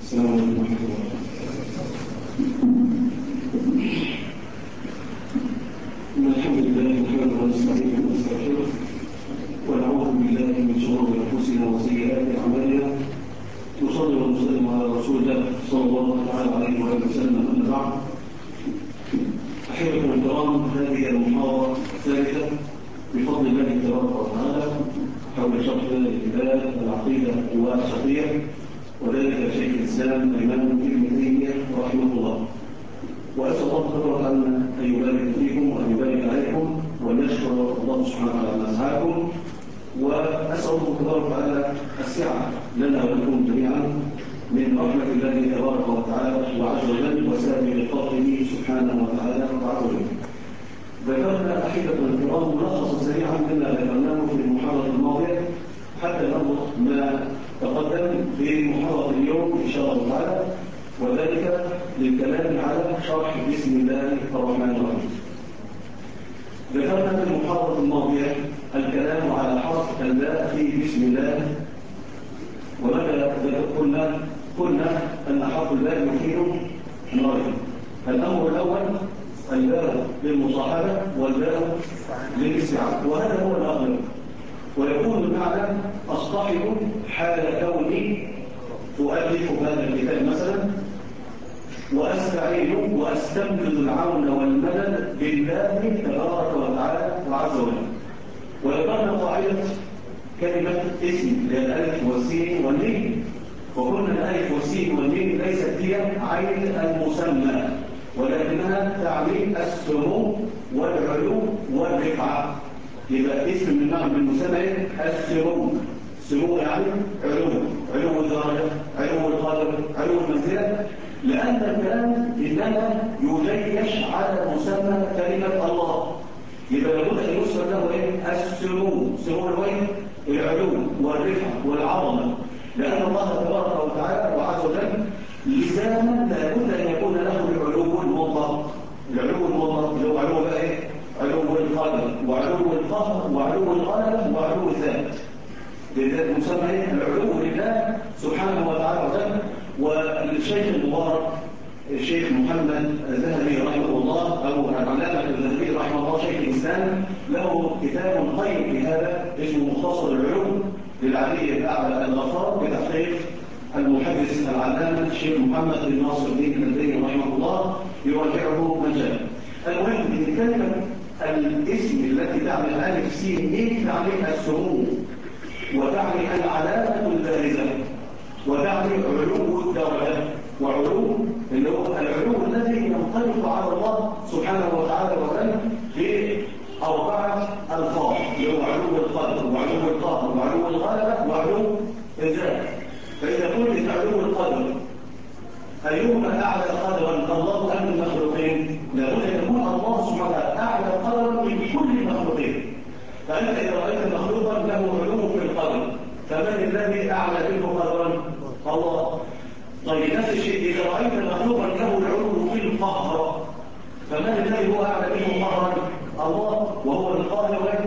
السلام عليكم ورحمة الله. إن الحمد لله نحمده ونستعينه ونستغفره ونعوذ بالله من شرور أنفسنا وسيئات أعمالنا. نصلي ونسلم على رسول الله صلى الله تعالى عليه وآله وسلم. أما بعد، أحبتنا الكرام، هذه المحاضرة الثالثة بفضل الله تبارك وتعالى حول شرح كتاب العقيدة الواسطية، وذلك شيخ الإسلام الإمام ابن تيمية رحمه الله. وأسأل الله تبارك أن يبارك فيكم وأن يبارك عليكم وأن يشكر الله سبحانه وتعالى ما سعاكم، وأسأل الله تبارك على السعة لنا ولكم جميعا من رحمة الله تبارك وتعالى وعز وجل وسابق فضله سبحانه وتعالى وعز وجل. ذكرنا أحبتنا الكرام ملخصا سريعا مما ذكرناه في المحاضرة الماضية حتى نربط ما تقدم في محاضرة اليوم إن شاء الله تعالى، وذلك للكلام على شرح بسم الله الرحمن الرحيم. ذكرنا في المحاضرة الماضية الكلام على حرف الباء في بسم الله، وماذا قلنا أن حرف الباء يفيد أمرين. الأمر الأول الباء للمصاحبة والباء للاستعانة، وهذا هو الأغلب، ويكون المعنى أصطحب حال كوني أؤلف هذا الكتاب مثلا، وأستعين وأستمدد العون والمدد بالله تبارك وتعالى وعز وجل. وذكرنا قاعدة كلمة اسم للألف والسين والميم، وقلنا الألف والسين والميم ليست هي عين المسمى، ولكنها تعني السمو والعلو والرفعة. يبقى اسم من معنى المسمى السمو، سمو يعني علو الدرجة، علو القدر، علو المنزلة، لأن الكلام إنما يجيش على مسمى كلمة الله. يبقى لابد أن يسمى له السمو، سمو الوجه، العلو والرفعة والعظمة، لأن الله تبارك وتعالى وعز وجل لسانا لابد أن يكون له العلو المطلق. العلو المطلق اللي هو علو بقى علو القدر وعلو القهر وعلو الغلبة وعلو الذات. لذلك مسمى العلو لله سبحانه وتعالى. والشيخ المبارك الشيخ محمد الذهبي رحمه الله، أو العلامة الذهبي رحمه الله شيخ الإسلام، له كتاب قيم في هذا اسمه مختصر العلوم للعلي الأعلى الغفار بتحقيق المحدث العلامة الشيخ محمد بن ناصر الدين الألباني رحمه الله، يراجعه من شاء. المهم ان كلمة الاسم التي تعني الالف سين ايه تعني السمو، وتعني العلامة البارزة، وتعني علو الدرجة، وعلو اللي هو العلو الذي ينطلق على الله سبحانه وتعالى وسلم في 4 ألفاظ، اللي هو علو القدر وعلو القهر وعلو الغلبة وعلو الذات. فإذا قلت علو القدر أيهما أعلى قدرا، الله أم المخلوقين؟ لابد أن يكون الله سبحانه وتعالى أعلى قدرا من كل المخلوقين. فأنت إذا رأيت مخلوقا له علو في القدر، فمن الذي أعلى منه قدرا؟ الله. طيب نفس الشيء إذا رأيت مخلوقا له العلو في القهر، فمن الذي هو أعلى منه قهرا؟ الله، وهو القاهر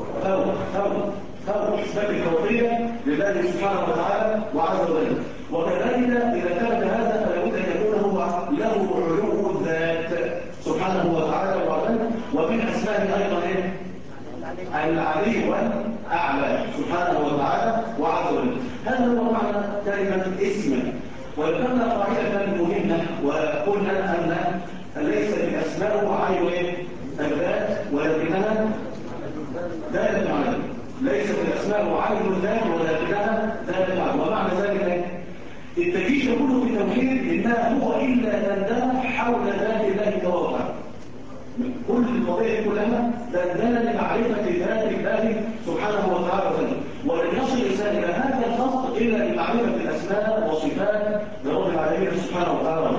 فوق إثبات الفوقية لله سبحانه وتعالى وعز وجل. وكذلك إذا كان هذا فلابد أن يكون هو له علو الذات سبحانه وتعالى وعز وجل. ومن أسمائه أيضا العلي والأعلى سبحانه وتعالى وعز وجل. هذا هو معنى كلمة اسم. وذكرنا قاعدة مهمة وقلنا أن ليس الأسماء عين الذات، ولكنها دالة عليه. ليست الأسماء عين الذات ولكنها دالة عليه. ومعنى ذلك التجيش كله في التوحيد إنها هو إلا دندنة حول ذات الله تبارك. كل القضية كلها دندنة لمعرفة ذات الله سبحانه وتعالى، ولن يصل الإنسان إلى هذا الخط إلا بمعرفة الأسماء والصفات لرب العالمين سبحانه وتعالى.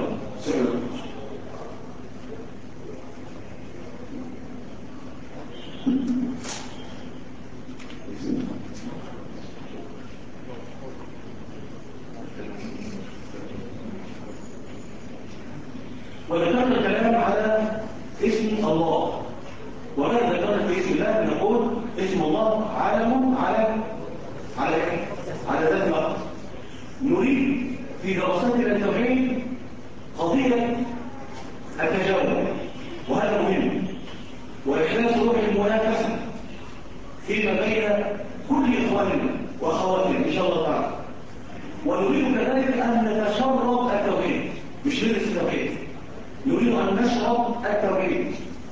وذكرنا الكلام على اسم الله، وماذا ذكرنا في اسم الله؟ نقول اسم الله علم على ذات الله. نريد في دراستنا التوحيد قضية التجاوب، وهذا مهم، وإحداث روح المنافسة فيما بين كل إخواننا وأخواتنا إن شاء الله تعالى. ونريد كذلك أن نتشرب التوحيد، مش ندرس التوحيد، نريد أن نشرب التوحيد.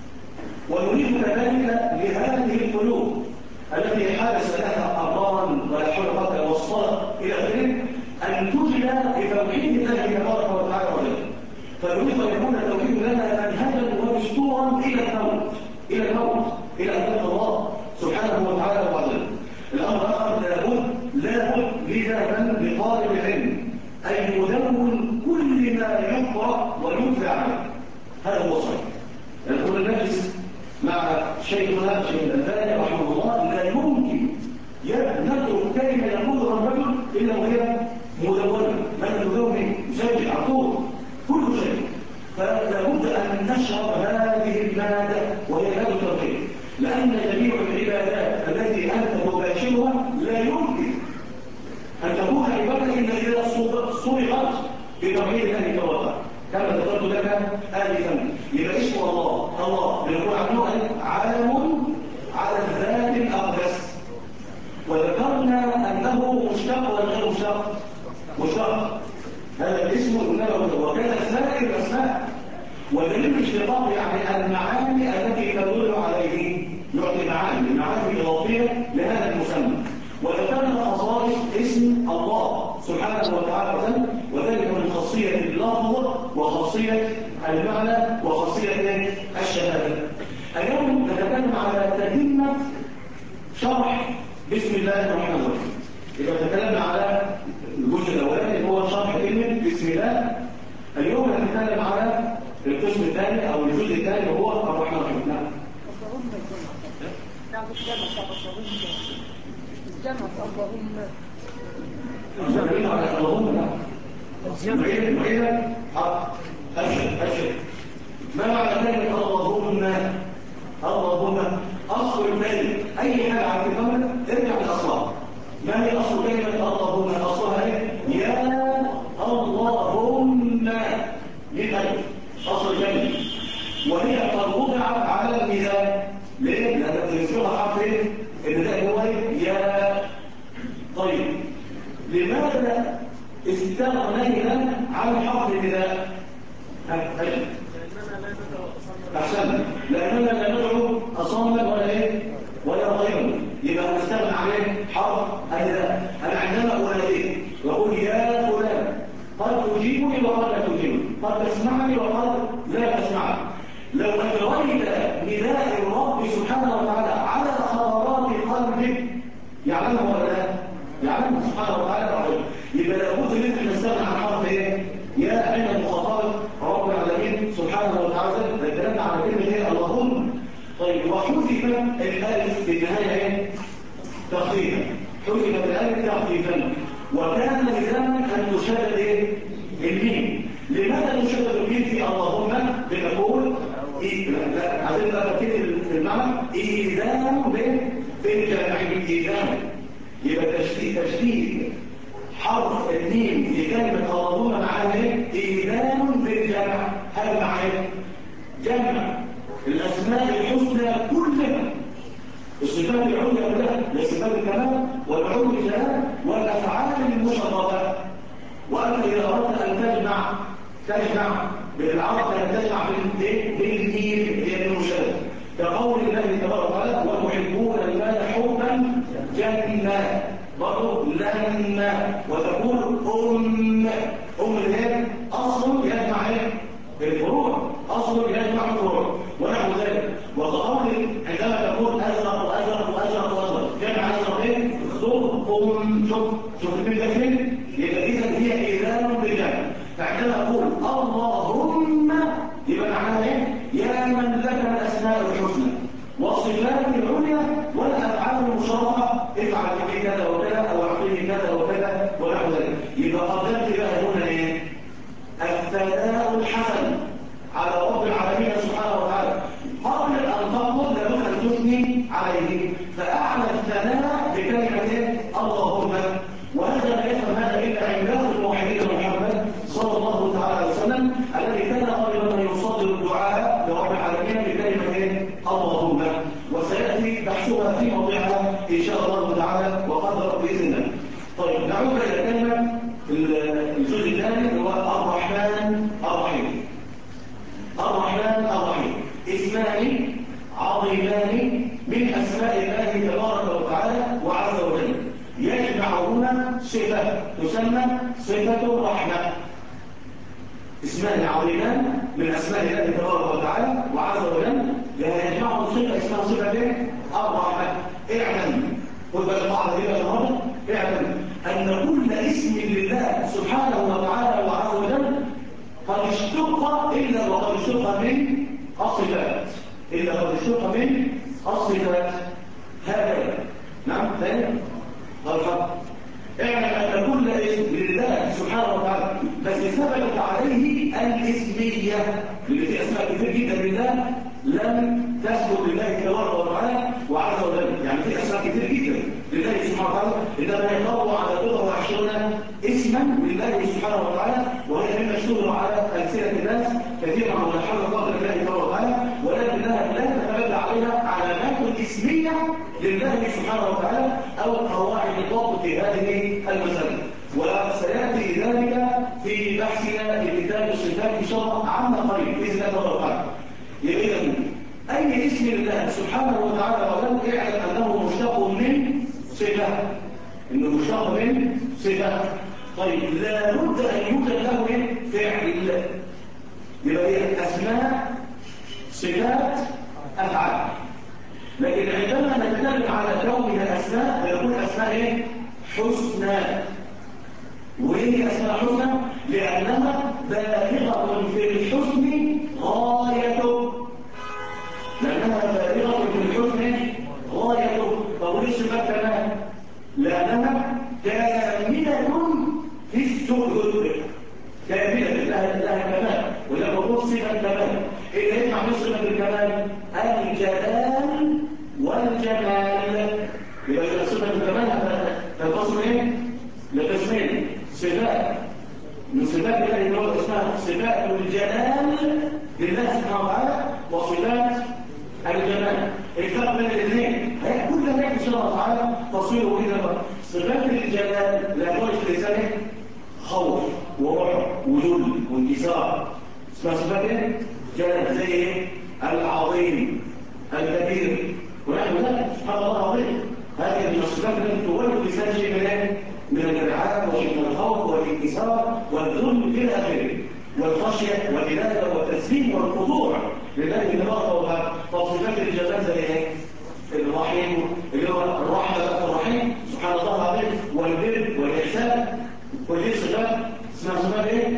ونريد كذلك لهذه القلوب التي حدث لها أمران ولا حول ولا قوة والصلاة إلى آخره أن تجلى بتوحيد الله تبارك وتعالى وجل. فنريد أن يكون التوحيد لنا منهجا ودستورا إلى الموت، إلى أن نلقى الله سبحانه وتعالى وجل. الأمر الآخر لابد لذا لطالب العلم أن يدون كل ما يقرأ وينفع عنه. هذا هو صحيح. نقول نجلس مع شيخنا شيخ الألباني رحمه الله، لا يمكن نترك كلمة يقولها الرجل إلا وهي مدونة، من تدون مسجل على طول كل شيء. فلا بد أن نشرب هذه المادة وهي مادة التوحيد، لأن جميع العبادات التي أنت تباشرها لا يمكن أن تكون عبادة إلا إذا صرفت بتوحيد الله تبارك. كما ذكرت لك آنفا، يبقى اسم الله بنقول عنه عالم على الذات الأقدس، وذكرنا أنه مشتق ولا غير مشتق. هذا الاسم إنما وكان سائر الأسماء، ودليل الاشتقاق يعني المعاني التي تدل عليه، يعطي معاني إضافية لهذا المسمى. وذكرنا خصائص اسم الله سبحانه وتعالى وذلك من خاصية اللفظ وخاصية المعنى وخاصية الشهادة. اليوم نتكلم على تتمة شرح بسم الله الرحمن الرحيم. إذا تكلمنا على الجزء الأولاني اللي هو شرح كلمة بسم الله، اليوم نتكلم على القسم الثاني أو الجزء الثاني وهو الرحمن الرحيم. نعم. أبشر. ما معنى كلمة اللهم؟ أصل الكلمة أي حاجة على الكلمة ارجع لأصلها. ما هي أصل كلمة اللهم؟ أصلها إيه؟ يا اللهم للألف أصل الكلمة، وهي قد وضعت على الميزان. ليه؟ لأنك تنسبها حرف إيه؟ النداء هو يا. طيب لماذا استغنينا عن حرف النداء؟ أحسن، لأننا لا ندعو أصلا ولا إيه؟ ولا غيره، يبقى نستغنى عن إيه؟ حرف النداء. أنا عندما أناديك وأقول يا فلان، قد تجيبني وقد لا تجيبني، قد تسمعني وقد لا تسمعني. لو أجريت نداء الرب سبحانه وتعالى على خطرات قلبك يعلمه ولا لا؟ يعلمه سبحانه وتعالى. يبقى لابد ان احنا نستغنى عن حرف ايه؟ يا عند مخاطبه رب العالمين سبحانه وتعالى. اتكلمنا على كلمه ايه؟ اللهم. طيب وحذف الالف في النهايه ايه؟ تخفيفا. حذفت الالف تخفيفا، وكان لزاما ان تشدد ايه؟ الميم. لماذا نشدد الميم في اللهم؟ بنقول لا عايزين بقى تركيز المعنى ايذان بالجامعين. ايذان يبقى تشديد حرف الميم في كلمه اللهم معناها ايه؟ ايذان بالجمع. هذا معناه جمع الاسماء الحسنى كلها، الصفات العليا كلها، صفات الكمال والعلو الجلال والافعال المشرفه. وانت اذا اردت ان تجمع بالعرب ان تجمع بالميم هي المشرفه، كقول الله تبارك وتعالى وتحبون المال حبا جما، برضه لما، وتقول الايه؟ اصل يجمع ايه؟ الفروع، اصل يجمع الفروع ونحو ذلك. وقول عندما تقول ازرق وازرق وازرق وازرق، جمع ازرق ايه؟ شوف بالداخل. يبقى اذا هي ايذان بالجمع. فعندما اقول اللهم يبقى معناها ايه؟ يا من لك الاسماء الحسنى والصفات العليا والافعال المشرفه، افعل في كذا وكذا او اعطيني كذا وكذا ونحو ذلك. يبقى قدمت بقى هنا ايه؟ الثناء الحسن على رب العالمين سبحانه وتعالى. قبل ان تقول لابد ان تثني عليه، فاعلى الثناء بكلمه اللهم. وهذا لا يفهم هذا الا عباد الموحدين محمد كان غالبا يصدر الدعاء لرب العالمين بكلمة اللهم، وسيأتي بحثها في موضعها إن شاء الله تعالى وقدر بإذن الله. طيب نعود إلى كلمة الجزء الثاني هو الرحمن الرحيم. الرحمن الرحيم اسمان عظيمان من أسماء الله تبارك وتعالى وعز وجل، يجمعهما صفة تسمى صفة الرحمة. اسمان عظيمان من أسماء الله تبارك وتعالى وعز وجل يجمعهم صفة اسمها صفة الرحمة. اعلم خذ بالك القاعدة دي بقى النهارده، اعلم أن كل اسم لله سبحانه وتعالى وعز وجل قد اشتق إلا وقد اشتق من الصفات، إلا قد اشتق من الصفات. هكذا نعم ثاني الحق. اعلم أن كل اسم لله سبحانه وتعالى بس ثبتت عليه الاسمية، اللي في أسماء كثير جدا لله لم تثبت لله تبارك وتعالى وعز وجل. يعني في أسماء كثير جدا لله سبحانه وتعالى إنما يقرأ على 23 اسما لله سبحانه وتعالى، وهي مما اشتهر على ألسنة الناس كثيرا ولا حول الله لله تبارك وتعالى، ولكنها لا تتبدى عليها علامات اسمية لله سبحانه وتعالى أو قواعد الضبط في هذه المسألة، وسيأتي ذلك في بحثنا لكتاب الصفات إن شاء الله عما قريب بإذن الله تبارك وتعالى. يبقى أي اسم لله سبحانه وتعالى وجل اعلم أنه مشتق من صفة، إنه مشتق من صفة. طيب لا بد أن يوجد له فعل، يبقى هي أسماء صفات أفعال. لكن عندما نتكلم على كونها أسماء فيكون أسماء حسنى. وهي أسماء حسنى لأنها بالغة في الحسن غايته، لأنها بالغة في الحسن غايته. طب ليش بقى كمان؟ لأنها كاملة في السجود، كاملة لها كمال، ولما نقول صفة الكمال إيه اللي يجمع من صفة الكمال؟ الجلال والجمال. يبقى صفة الكمال تنقسم ايه؟ لقسمين، صفات من صفات الله اللي هو اسمها صفات الجلال لله سبحانه وتعالى وصفات الجمال. الفرق بين الاثنين كل ذلك ان شاء الله تعالى تصويره كده. صفات الجلال لا يكون في لسانه خوف ورعب وذل وانكسار، اسمها صفات ايه؟ جلال. زي ايه؟ العظيم الكبير ونحن ذلك سبحان الله العظيم. هذه من الصفات التي تولد لسان شيء من ايه؟ من الارعاب وشيء من الخوف والانكسار والذل الى اخره، والخشيه والإنابة والتسليم والخضوع لله تبارك وتعالى. صفات الجلال زي ايه؟ الرحيم اللي هو الرحمه الرحيم سبحان الله العظيم، والبر والاحسان. ودي صفات اسمها صفات ايه؟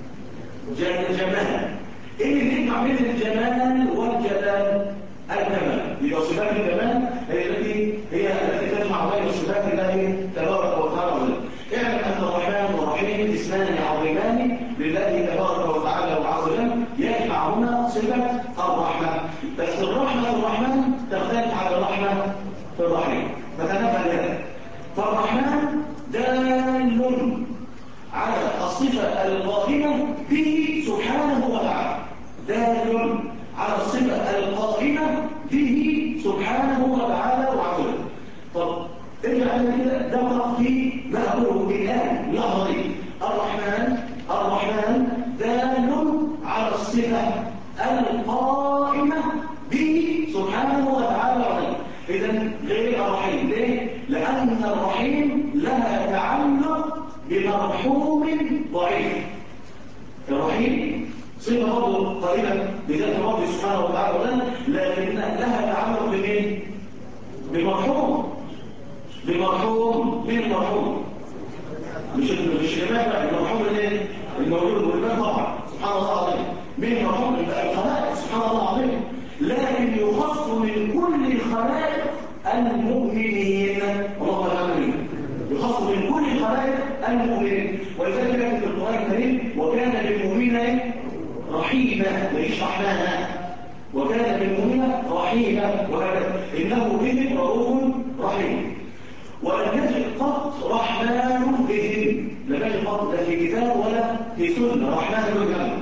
جمال. ايه اللي يجمع بين الجمال والجلال؟ الكمال. يبقى صفات الكمال هي التي تجمع بين صفات الله تبارك وتعالى. اعلم ان الرحمن والرحيم اسمان عظيمان لله تبارك وتعالى وعز وجل يجمعهما صفه الرحمه. بس الرحمه في الرحمن تختلف على الرحمه في الرحيم، فتنبه لها. فالرحمن دال على الصفه القائمه به سبحانه وتعالى، دال على الصفه القائمه به سبحانه وتعالى وعز وجل. طب ارجع لنا كده دقق في ما اقوله الان لحظه دي. الرحمن دال على الصفه القائمه به سبحانه وتعالى وعز وجل. اذا غير الرحيم. ليه؟ لان الرحيم لها تعلق بمرحوم ضعيف. الرحيم صفه برضه قائمه بذات ربه سبحانه وتعالى وعز وجل، لكن لها تعلق بمين؟ بمرحوم. مين المرحوم؟ مش الجماعة بقى، المرحوم الايه؟ المولود والباب طبعا سبحان الله العظيم. مين المرحوم؟ الخلائق سبحان الله العظيم. لكن يخص من كل الخلائق المؤمنين، اللهم امين. يخص من كل الخلائق المؤمنين، ولذلك كانت في القرآن الكريم وكان بالمؤمنين رحيما، ليش رحمانا، وكان بالمؤمنين رحيما، وهكذا انه بهم رؤوف رحيم. ولم يجد قط رحمن بهم، لم يجد قط لا في كتاب ولا في سنه رحمن بهم.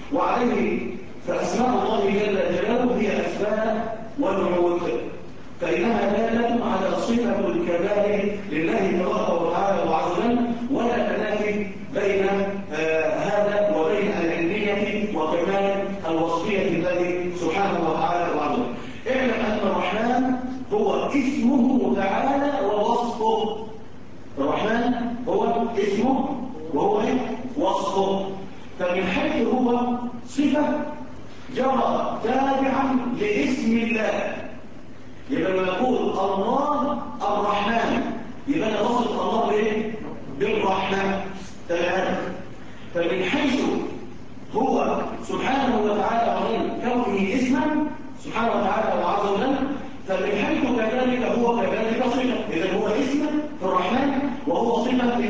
وعليه فأسماء الله جل جلاله هي أسماء ونعوت، فإنها دالة على صفة الكمال لله تبارك وتعالى وعز وجل، ولا تنافي بين هذا وبين العلمية وكمال الوصفية لله سبحانه وتعالى وعز وجل. اعلم أن الرحمن هو اسمه تعالى ووصفه. الرحمن هو اسمه وهو وصفه، فمن حيث هو صفة جرى تابعا لاسم الله. يبقى لما نقول الله الرحمن يبقى انا وصف الله بايه؟ بالرحمن. تمام. فمن حيث هو سبحانه وتعالى وعلم كونه اسما سبحانه وتعالى وعز وجل، فمن حيث كذلك هو كذلك صفه. اذا هو اسم في الرحمن وهو صفه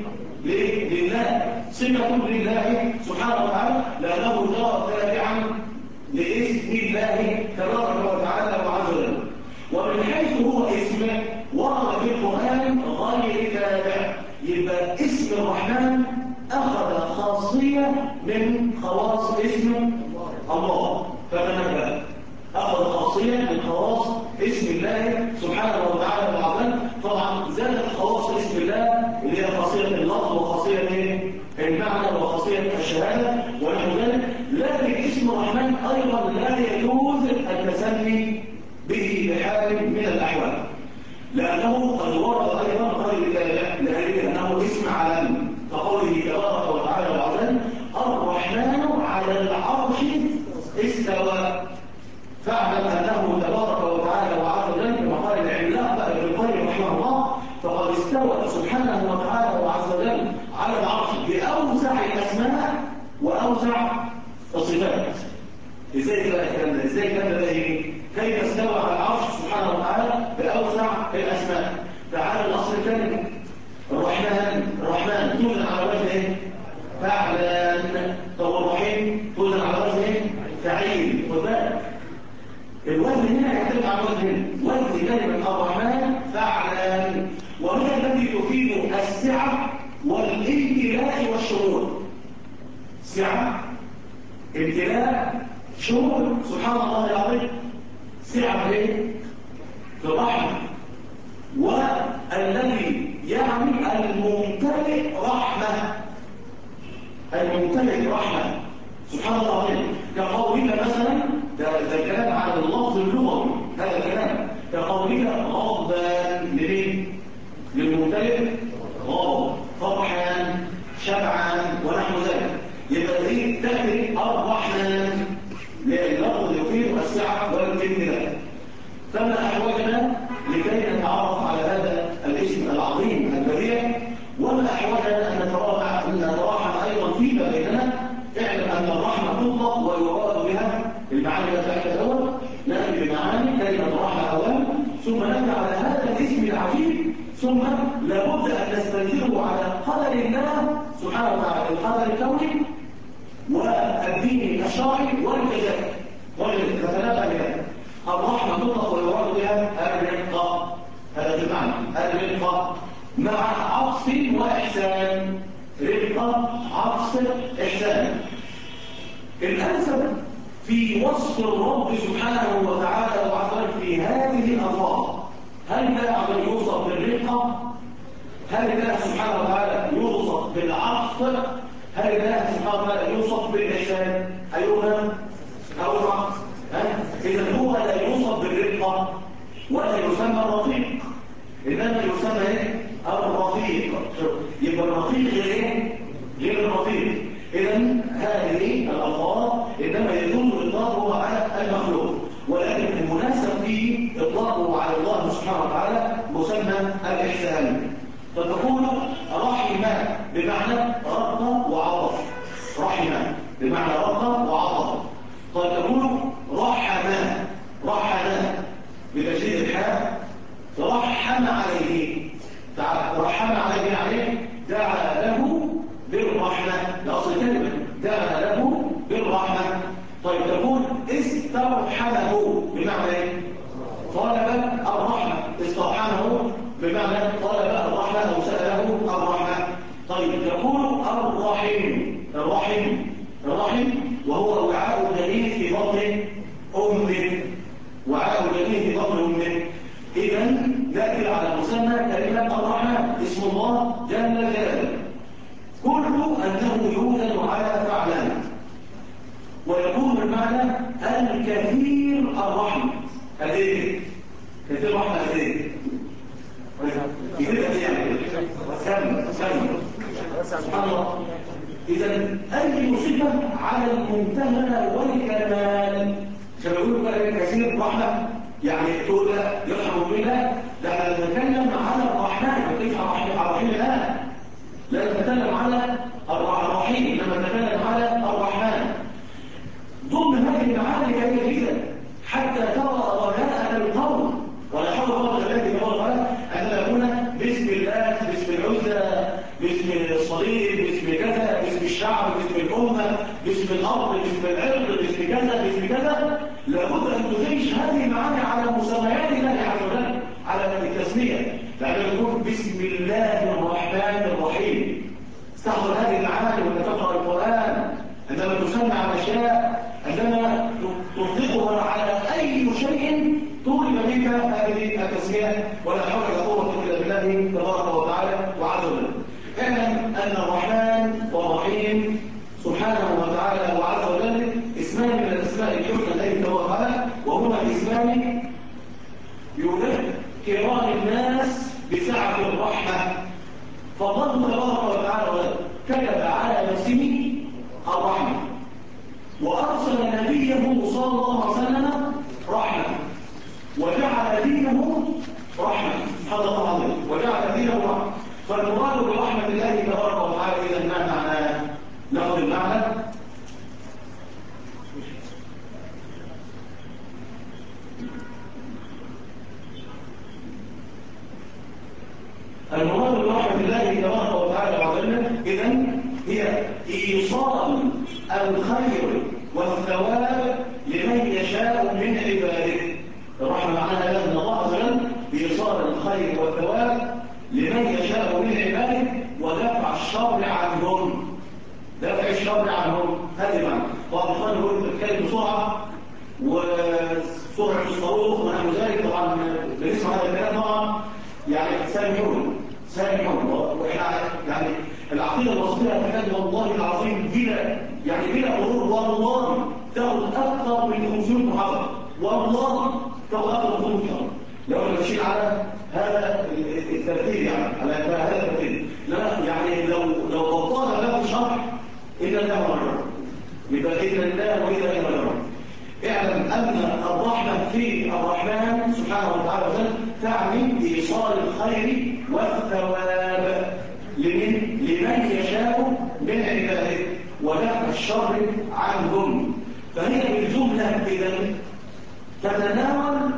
لله، صفه لله سبحانه وتعالى، لانه جرى تابعا لاسم الله تبارك وتعالى وعز وجل. ومن حيث هو اسم ورد في القرآن غير تابع، يبقى اسم الرحمن أخذ خاصية من خواص اسم الله. فتنبه، أخذ خاصية من خواص اسم الله سبحانه وتعالى وعز. طبعا زادت خواص اسم الله اللي هي خاصية اللفظ وخاصية المعنى وخاصية الشهادة ونحو ذلك، لكن اسم الرحمن أيضا لا يجوز التسمي به بحال من الأحوال، لأنه قد ورد أيضا غير ذلك لأنه اسم عالمي، كقوله تبارك وتعالى وعز الرحمن على العرش استوى. فاعلم أنه تبارك وتعالى وعز وجل كما قال العلماء بقى ابن القيم رحمه الله، فقد استوى سبحانه وتعالى وعز وجل على العرش بأوسع الأسماء وأوسع الصفات. ازاي بقى الكلام ده؟ ازاي كان ده يجي؟ كيف استوى على العرش سبحانه وتعالى بأوسع الأسماء؟ تعالى الأصل الثاني، الرحمن توزن على وجه ايه؟ فعلان. طب الرحيم توزن على وجه ايه؟ فعيل. خد بالك الوزن هنا يعتمد على وزن كلمة الرحمن فعلان، وهي التي تفيد السعة والامتلاء والشمول. سعة، امتلاء، شمول. سبحان الله العظيم. سعة ايه؟ في الرحمة، والذي يعني الممتلئ رحمة، الممتلئ رحمة سبحان الله العظيم. كقولك مثلا ده كلام على اللفظ اللغوي، هذا كلام كقولك غضبان لمين؟ للممتلئ غضب، فرحان، شبعان ونحو ذلك. يبقى دي تأتي الرحمن لللفظ يفيد السعة والامتلاء. فما أحوجنا لكي نتعرف على هذا الاسم العظيم البديع، وما أحوجنا أن نتراحم أيضا فيما بيننا. اعلم أن الرحمة تطلق ويراد بها المعاني التي الأول، نأتي بمعاني كلمة الرحمة أولا، ثم نأتي على هذا الاسم العجيب، ثم لابد أن نستنزله على قدر الله سبحانه وتعالى، القدر الكوني والدين الشرعي والجزاء. نتنبه لهذا. الرحمة تطلق ويراد بها الرقة، هذا المعنى، الرقة مع عطف وإحسان. رقة، عطف، إحسان. الأنسب في وصف الرب سبحانه وتعالى وعز وجل في هذه الألفاظ، هل ده يوصف بالرقة؟ هل ده سبحانه وتعالى يوصف بالعطف؟ هل ده سبحانه وتعالى يوصف بالإحسان؟ أيهما أو العطف؟ إذا هو لا يوصف بالرقة ولا يسمى الرفيق، إنما يسمى إيه؟ الرفيق. يبقى الرفيق غير الرفيق. إذا هذه الألفاظ إنما يجوز إطلاقه على المخلوق، ولكن المناسب فيه إطلاقه على الله سبحانه وتعالى مسمى الإحسان. فتقول رحمة بمعنى رقة وعطف، رحمة بمعنى رقة وعطف. قد تقول رحمة بتشديد الحاء، رحم عليه، رحم عليه يعني دعا له بالرحمة، لأصل كلمة دعا له بالرحمة. طيب تقول استرحمه بمعنى ايه؟ طلب الرحمة، استرحمه بمعنى طلب الرحمة أو سأله الرحمة. طيب تقول الرحيم وهو وعاء الجنين في بطن أمه. وعاء الجنين في بطن أمه. إذا نأتي على مسمى كلمة الرحمن، اسم الله جل جلاله، كل أنه يوجد على فعلان، ويكون المعنى الكثير الرحمة. أديه كثير الرحمة أديه كثير يعني سمع سبحان الله. إذا أي صفة على المنتهى والكمال. عشان يقولوا بقى كثير الرحمة يعني تقول لا يرحم بالله، ده احنا نتكلم على الرحمن، ما نتكلم على الرحيم الآن، لا نتكلم على الرحيم، لما نتكلم على الرحمن. ضمن هذه المعاني كثيرة جدا حتى ترى رجاء القول، ولا حول ولا قوة إلا بالله أن نكون باسم الله، باسم العزة، باسم الصليب، باسم كذا، باسم الشعب، باسم الأمة، باسم الأرض، باسم العرض، باسم كذا، باسم كذا. لابد أن تدرج هذه المعاني على مسميات الله عز وجل، على التسمية، لأننا نقول بسم الله الرحمن الرحيم. استحضر هذه المعاني وأنت تقرأ القرآن، عندما تسمع عن أشياء، عندما تطلقها على أي شيء طلب منك هذه التسمية، ولا حول ولا قوة إلا بالله تبارك وتعالى وعز وجل. اعلم أن الرحمن والرحيم سبحانه وتعالى وعز وجل اسمان من الأسماء الحسنى التي توقعها، وهما اسمان يذكران الناس بسعة الرحمة. فالله تبارك وتعالى كتب على نفسه الرحمة، وأرسل نبيه صلى الله عليه وسلم رحمة، وجعل دينه رحمة. سبحان الله العظيم، وجعل دينه رحمة. فالمراد برحمة الله تبارك وتعالى إذا ما معناه؟ ناخذ المعنى. المراد برحمة الله تبارك وتعالى وعظمه إذن هي إيصال الخير والثواب لمن يشاء من عباده. الرحمة معناها أن الله عز وجل بإيصال الخير والثواب لمن يشاء من عباده، ودفع الشر عنهم. دفع الشر عنهم، هذه معنى. بعض الإخوان يقول تتكلم بسرعة وسرعة الصاروخ ونحو ذلك. طبعا بنسمع هذا الكلام طبعا يعني سامحون، واحنا يعني العقيده الوسطيه تكاد والله العظيم بلا غرور، والله تاخذ اكثر من 500 محاضره، والله تاخذ اكثر من 500 محاضره لو ماشيين على هذا الترتيب، يعني على هذا الترتيب. لا يعني لو بطال له شرح الا الله رجل، يبقى الا الله واذا الى رجل. اعلم أن الرحمة في الرحمن سبحانه وتعالى تعني إيصال الخير والثواب لمن يشاء من عباده، ودفع الشر عنهم. فهي بالجملة إذن تتناول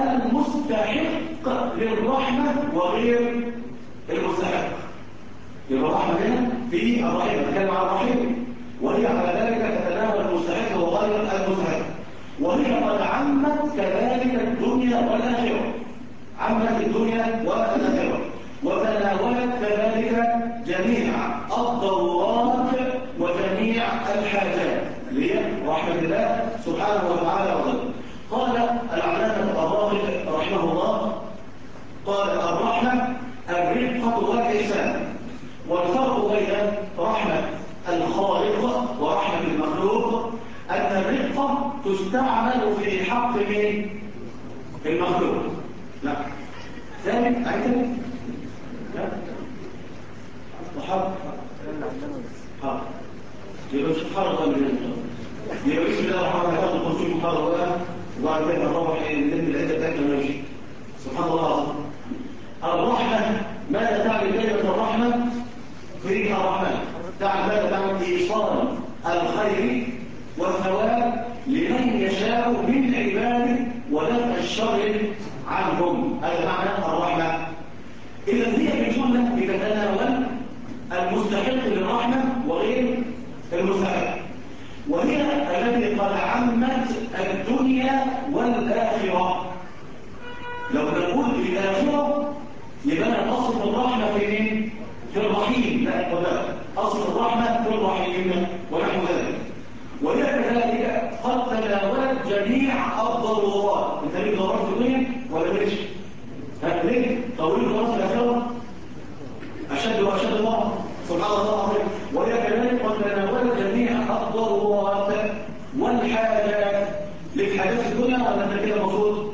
المستحق للرحمة وغير المستحق. يبقى الرحمة هنا في الرحمة تتكلم عن الرحيم، وهي على ذلك تتناول المستحق وغير المستحق، وهي قد عمت كذلك الدنيا والآخرة، عمت الدنيا والآخرة، وتناولت كذلك جميع الضرورات وجميع الحاجات اللي هي رحمة الله سبحانه وتعالى وظله. قال العلامة الراغب رحمه الله، قال الرحمة الرفقة والإحسان، والفرق بين رحمة الخالق ورحمة المخلوق أن الرفقة تستعمل في حق من المخلوق. لا ثاني أعيد لا وحق حق يبقى مش حرقة من الجنة. يبقى بسم الله الرحمن الرحيم هذا القنصول محرقة، وبعد كده نروح نلم العدة بتاعتنا ونمشي. سبحان الله العظيم. الرحمة ماذا تعني كلمة الرحمة؟ في الرحمن تعني ماذا تعني؟ إيصال الخير والثواب لمن يشاء من عباده ودفع الشر عنهم. هذا معنى الرحمة. إذا هي بالجملة بتتناول المستحق للرحمة وغير المستحق، وهي التي قد عمت الدنيا والآخرة. لو نقول في الآخرة يبقى أصل الرحمة في مين؟ في الرحيم. لا، أصل الرحمة في الرحيم ونحو ذلك. وهي وكذلك قد تناولت جميع الضرورات. انت ليك ضرورات في الدنيا ولا ليش؟ ليه؟ طب ليك ضرورات في الاخره؟ اشد واشد الله سبحان الله العظيم. وهي كذلك قد تناولت جميع الضرورات والحاجات. ليك حاجات في الدنيا ولا انت كده المفروض؟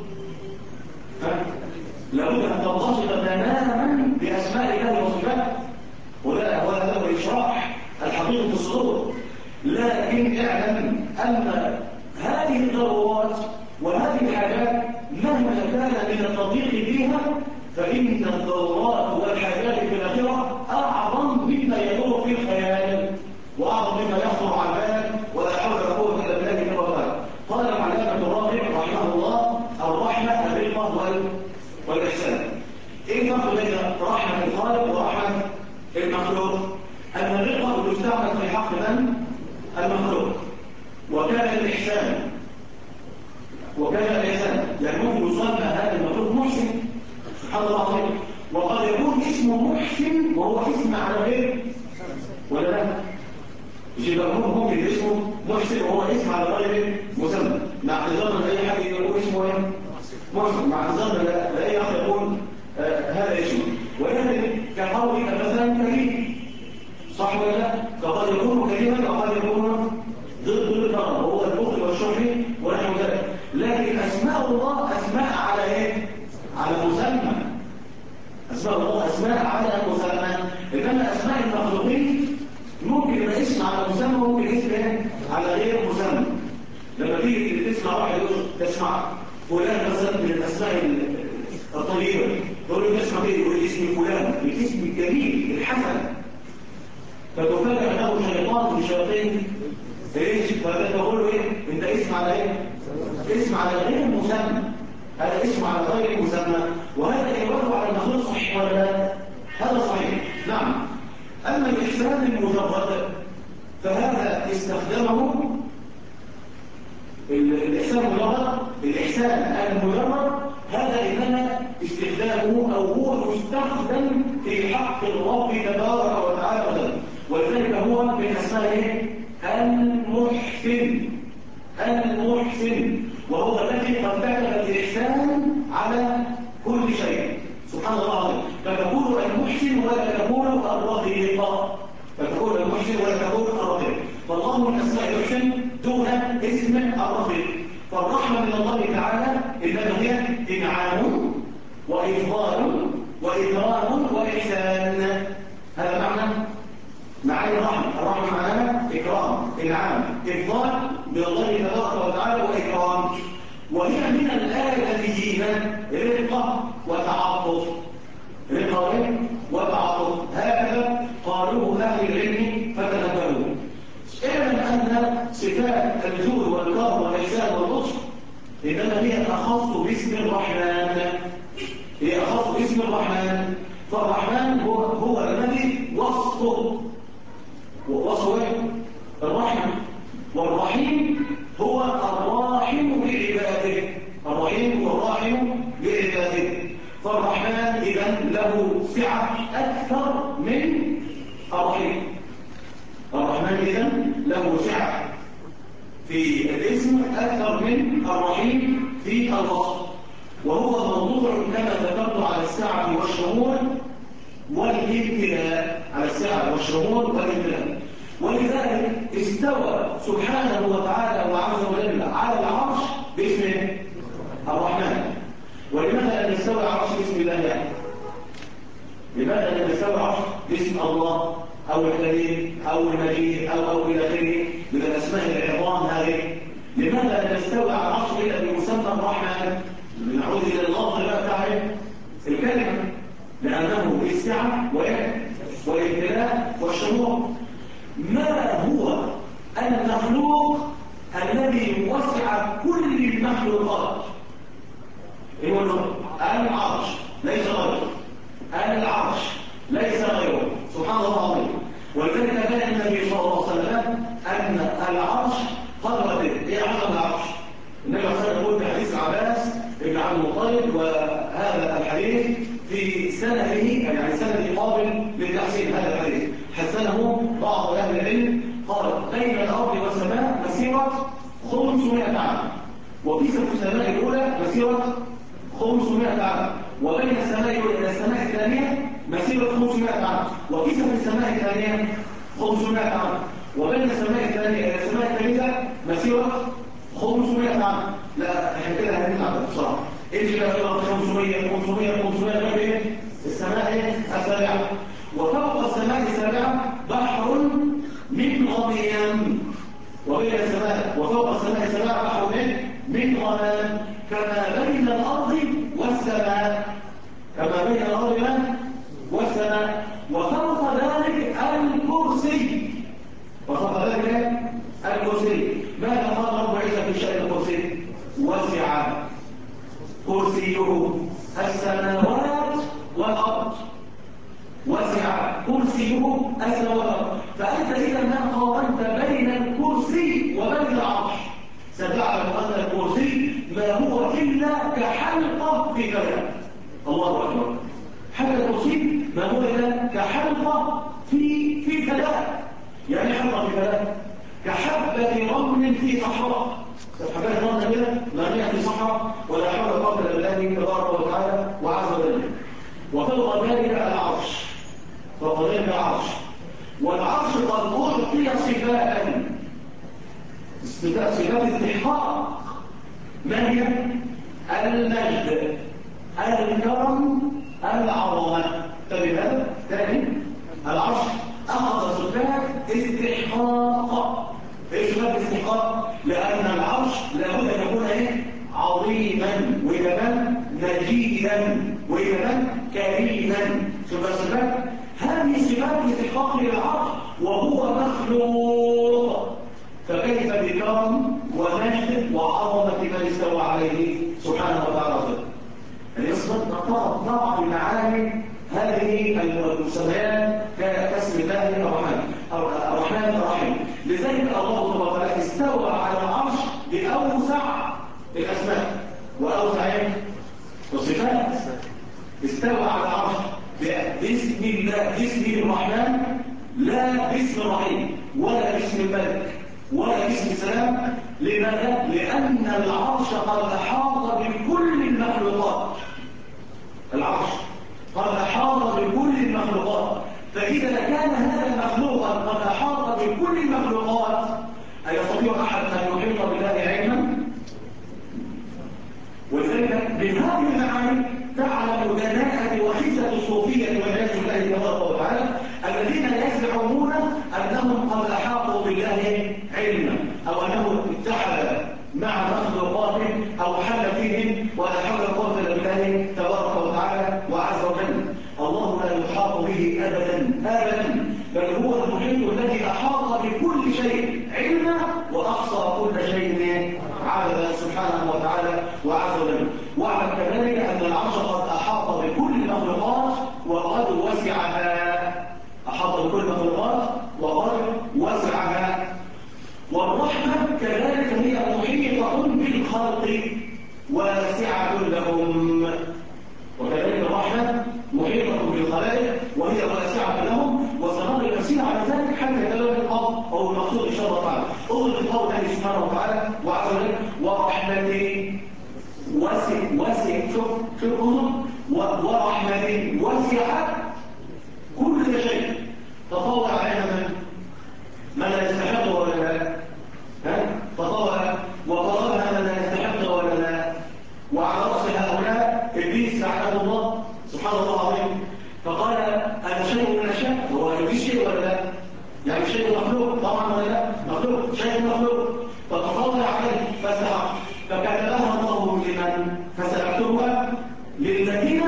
لابد ان تنتصر تماما باسماء الله وصفاته، ولا هو الاشراح الحقيقي في الصدور. لكن اعلم ان هذه الضرورات وهذه الحاجات مهما كان من التطبيق فيها، فإن الضرورات والحاجات في الآخرة أعظم مما يدور في الخيال وأعظم مما يخطر على البال، ولا حول ولا قوة إلا بالله كما قال. قال العلامة الراغب رحمه الله: الرحمة الرقة والإحسان. إيه الفرق بين رحمة الخالق ورحمة المخلوق؟ أن الرقة تستعمل في حق من؟ المخلوق. وكان الإحسان يعني ممكن يسمى هذا المخلوق محسن سبحان الله العظيم، وقد يكون اسمه محسن وهو اسم على غير ولا لا؟ يبقى ممكن اسمه محسن وهو اسم على غير مسمى، مع اعتذار لاي حد يقول اسمه ايه؟ محسن، مع اعتذار لاي اخر يقول هذا اسمه. ولكن كقولك مثلا كريم، صح ولا لا؟ فقد يكون كريما وقد يكون ضد الكرم، وهو البخل والشح ونحو ذلك. لكن اسماء الله اسماء على ايه؟ على مسمى. اسماء الله اسماء على مسمى، انما اسماء المخلوقين ممكن يبقى اسم على مسمى وممكن اسم على غير مسمى. لما تيجي تسمع واحد يقول تسمع فلان مثلا من الاسماء الطيبه، تقول له تسمع ايه؟ يقول اسم فلان، الاسم الجميل الحسن، فتفاجئ انه شيطان من شياطين ايش؟ فتقول له ايه؟ انت اسم على ايه؟ اسم على غير مسمى، هذا اسم على غير مسمى، وهذا يدل على المخلوق صحيح ولا لا؟ هذا صحيح، نعم. اما الاحسان المجرد فهذا استخدمه الاحسان المجرد هذا انما استخدامه او هو يستخدم في حق الرب تبارك وتعالى، ولذلك هو من اسمائه المحسن، وهو الذي قد كتب الإحسان على كل شيء سبحان الله العظيم. فتقول المحسن ولا تقول الرقيق، فالله من أسماء المحسن دون اسم الرقيق. فالرحمة من الله تعالى إنما هي إنعام وإفضال وإكرام وإحسان. هذا معاني الرحمة معناها إكرام، إنعام، إفضال من الله تبارك وتعالى وإكرام. وهي من الآدميين رقة وتعاطف، هكذا قالوه أهل العلم فتنبهوا. اعلم أن صفات الجود والكرم والإحسان واللطف إنما هي أخص باسم الرحمن، فالرحمن هو الذي وصفه الرحمة، والرحيم هو الراحم بعباده. فالرحمن إذن له سعة أكثر من في الاسم أكثر من الرحيم في الوصف، وهو موضوع كما ذكرت على السعة والشمول والامتلاء، ولذلك استوى سبحانه وتعالى وعز وجل على العرش باسم الرحمن. ولماذا لم يستوي العرش باسم الله يعني؟ لماذا لم يستوي العرش باسم الله أو الكريم أو المجيد أو إلى آخره من الأسماء العظام هذه؟ لماذا لم يستوي على العرش إلا بمسمى الرحمن؟ نعود إلى اللفظ بقى بتاع الكلمة، لأنه السعة والامتلاء والشمول. ما هو المخلوق الذي وسع كل المخلوقات؟ العرش ليس غيره سبحان الله العظيم. ولذلك كان النبي صلى الله عليه وسلم أن العرش قدرته هي عظم العرش. النبي صلى الله عليه وسلم يقول في حديث عباس بن عبد المطلب، وهذا الحديث في سنده يعني سند قابل للتحسين. هذا الحديث حسنه بعض أهل العلم، قال بين الأرض والسماء مسيرة 500 عام، وفي السماء الأولى مسيرة 500 عام، وبين السماء الأولى إلى السماء الثانية مسيرة 500 عام، وفي السماء الثانية 500 عام، وبين السماء الثانية إلى السماء الثالثة مسيرة 500 عام. لا احنا كده هنتعب بصراحة. ايه بقى 500 500 السماء السابعة، وفوق السماء السابعة بحر من غميم، وبين السماء وفوق السماء السابعة بحر من غمام، كما بين الأرض والسماء، كما بين الأرض والسماء، وفوق ذلك الكرسي، وفوق ذلك الكرسي. ماذا قال رب عيسى في شأن الكرسي؟ وسع كرسيه السماوات والأرض، وسع كرسيه السماوات والأرض. فأنت إذا ما قارنت بين الكرسي وبين العرش ستعلم أن الكرسي ما هو إلا كحلقة في فلك. الله أكبر. حتى الكرسي ما هو إلا كحلقة في فلك. يعني حلقة في فلك كحبة رمل في صحراء. حبات رمل كده مرمية في صحراء، ولا حول ولا قوة إلا بالله تبارك وتعالى وعز وجل. وفوق ذلك العرش، فوق ذلك العرش، والعرش قد أعطي صفات استحقاق. ما هي؟ المجد، الكرم، العظمة. فبهذا ثاني العرش أخذ صفات استحقاق. ايش صفات استحقاق؟ لأن العرش لابد أن يكون عظيما، وكمان مجيدا، وكمان كريما. صفات هذه صفات استحقاق للعرش وهو مخلوق، فكيف بكرم ومجد وعظمة من استوى عليه سبحانه وتعالى. الإصبات نطبع بمعاني هذه المسميات كاسم الله الرحمن الرحيم. لذلك الله سبحانه وتعالى استوى على العرش بأوسع الأسماء وأوسع الصفات. استوى على العرش باسم الله، باسم الرحمن، لا باسم الرحيم، ولا باسم الملك، ولا باسم السلام. لماذا؟ لأن العرش قد أحاط بكل المخلوقات. العرش قد أحاط بكل المخلوقات، فإذا كان هذا المخلوق قد أحاط بكل المخلوقات، أيستطيع أحد أن يحيط بالله علما؟ ولذلك من هذه المعاني تعلم دناءة وخزة الصوفية والعياذ بالله تبارك وتعالى الذين يزعمون أنهم قد أحاطوا بالله علما، أو أنه اتحد مع مخلوقاته أو حل فيهم، ولا حول ولا قوة إلا بالله تبارك وتعالى وعز وجل. الله لا يحاط به أبدا أبدا، بل هو المحيط الذي أحاط بكل شيء علما وأحصى كل شيء عددا سبحانه وتعالى وعز وجل. واعلم كذلك أن العرش قد أحاط بكل المخلوقات وقد وسعها، أحاط بكل المخلوقات وقد وسعها. والرحمة كذلك هي محيطة بالخلق واسعة لهم، وكذلك الرحمة محيطة بالخلائق وهي واسعة لهم. وسنرى التفسير على ذلك حتى يتبين القول أو المقصود إن شاء الله تعالى. انظر لقول الله سبحانه وتعالى وعز وجل ورحمته وسع شوف ورحمته وسعت كل شيء. تطور علينا من لا يستحق ولا لا، تطور وقررها من لا يستحق ولا لا. وعلى رأس هؤلاء إبليس لعنه الله سبحان الله العظيم، فقال أنا شيء من الأشياء. هو إبليس شيء ولا لا؟ يعني شيء مخلوق طبعا ولا لا؟ مخلوق، شيء مخلوق. فتطلع عليه فسحق، فكتبها الله لمن؟ فسحقتها للذين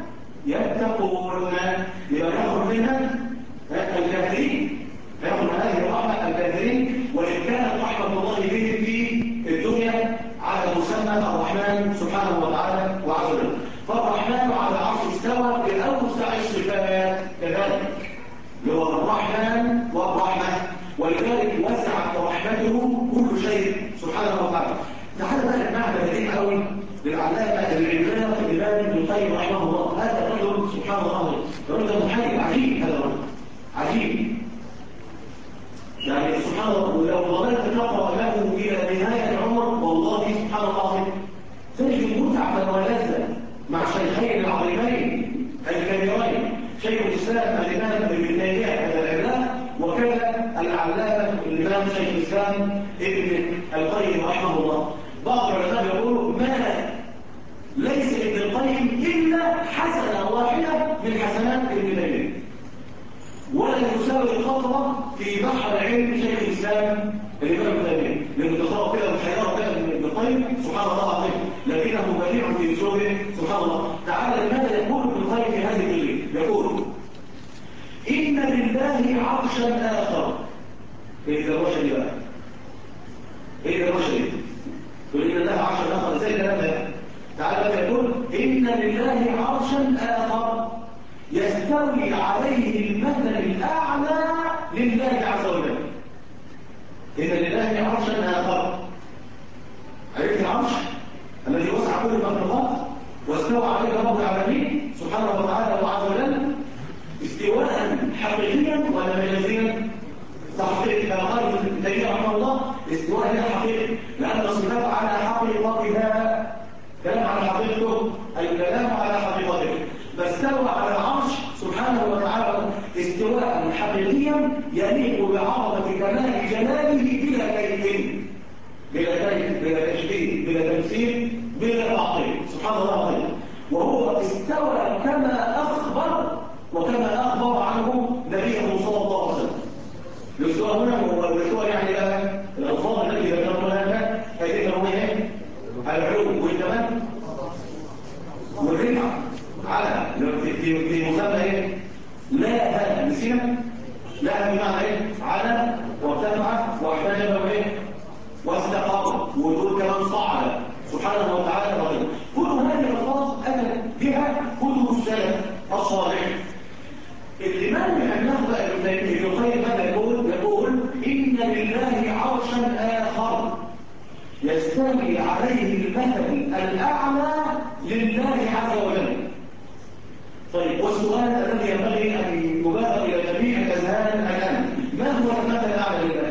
يتقون. لمن يخرج منها الكافرين، فيأخذ هذه الرحمة الكافرين، وإن كانت رحمة الله بهم في الدنيا على مسمى الرحمن سبحانه وتعالى وعز وجل. فالرحمن على العرش استوى بأوسع الصفات كذلك، هو الرحمن والرحمة، ولذلك وسعت رحمته كل شيء سبحانه وتعالى. تعالى بقى المعنى بديع قوي للعلامة العلامة الإمام ابن القيم رحمه الله. هذا الرجل سبحان الله الرجل ده محيي عجيب، هذا الرجل عجيب يعني سبحان الله. لو ظللت تقرأ له شيخ الإسلام الإمام ابن تيمية هذا العلماء، وكذا العلامة الإمام شيخ الإسلام ابن القيم رحمه الله. بعض العلماء يقولوا ما ليس ابن القيم إلا حسنة واحدة من حسنات ابن تيمية، ولا يساوي الخطوة في بحر علم شيخ الإسلام الإمام ابن تيمية، لأنه تصور كده بالحياة كده من ابن القيم سبحان الله العظيم، لكنه بديع في أسلوبه سبحان الله. تعالى لماذا يقول ابن القيم في هذه الليلة؟ يقول إن لله عرشا آخر. إيه ده الرشا دي بقى؟ إيه ده الرشا دي؟ يقول إن لله عرشا آخر، إزاي الكلام ده؟ تعالى بقى يقول إن لله عرشا آخر يستوي عليه المثل الأعلى لله عز وجل. إن لله عرشا آخر، عرفت العرش الذي وسع كل المخلوقات واستوى عليه رب العالمين سبحانه وتعالى وعز وجل استواء حقيقيا ولا مجازيا؟ تحقيق كما قال ابن تيمية رحمه الله استواء هي حقيقي، لأن الصفات على حقيقتها، كلام على حقيقته، الكلام على حقيقته، فاستوى على العرش سبحانه وتعالى استواء حقيقيا يليق بعظمة كمال جلاله بلا كيف، بلا كيف، بلا تشبيه، بلا تمثيل، بلا تعطيل سبحان الله العظيم. وهو استوى كما أخبر وكما أخبر عنه نبيه صلى الله عليه وسلم. الاستواء هنا هو الاستواء يعني الألفاظ التي ذكرتها لك كيف هو ايه؟ العلو والكمال والرفعة على في مسمى ايه؟ لا هذا نسينا؟ لا بمعنى ايه؟ على وارتفع واحتجب وايه؟ واستقر ودول كمان صعد سبحانه وتعالى الرحيم. كل هذه الألفاظ أتت بها كتب السلف الصالح. الإمام الحناف بقى ابن القيم ماذا يقول إن لله عرشا آخر يستوي عليه المثل الأعلى لله عز وجل. طيب والسؤال الذي ينبغي أن يبادر إلى جميع الأذهان الآن، ما هو المثل الأعلى لله؟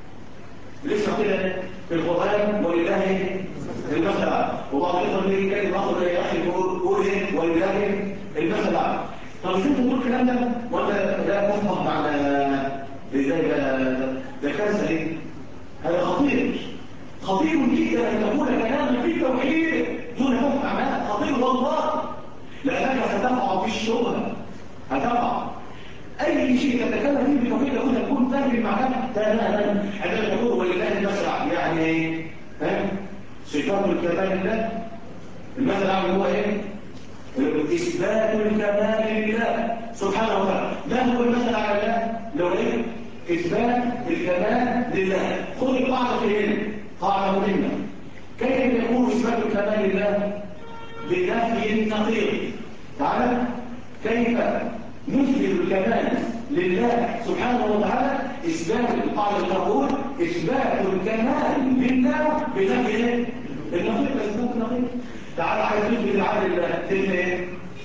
لسه كده في القرآن ولله المثل الأعلى، وبعض الإخوة اللي كان يقول يا أخي قول إيه ولله المثل الأعلى. طب ازاي تقول الكلام ده وانت لا تفهم معنى ازاي ده كارثه ليه؟ هذا خطير جدا ان تقول كلاما في التوحيد دون فهم معناه، خطير والله، لانك ستقع في الشبهه، هتقع اي شيء تتكلم فيه بالتوحيد لابد ان تكون فاهم معناه تماما. عندما تقول ولله المثل يعني صفات الكمال لله، المثل الاعلى هو ايه؟ إثبات الكمال لله سبحانه وتعالى. ما هو المثل على الله؟ لو إيه؟ إثبات الكمال لله. خذ القاعدة في هنا، قاعدة مهمة. كيف يكون إثبات الكمال لله؟ بنفي النقيض. تعالى كيف نثبت الكمال لله سبحانه وتعالى؟ إثبات القاعدة تقول إثبات الكمال لله بنفي النقيض. إثبات النقيض. تعالى عايز تثبت العدل لله، تثبت ايه؟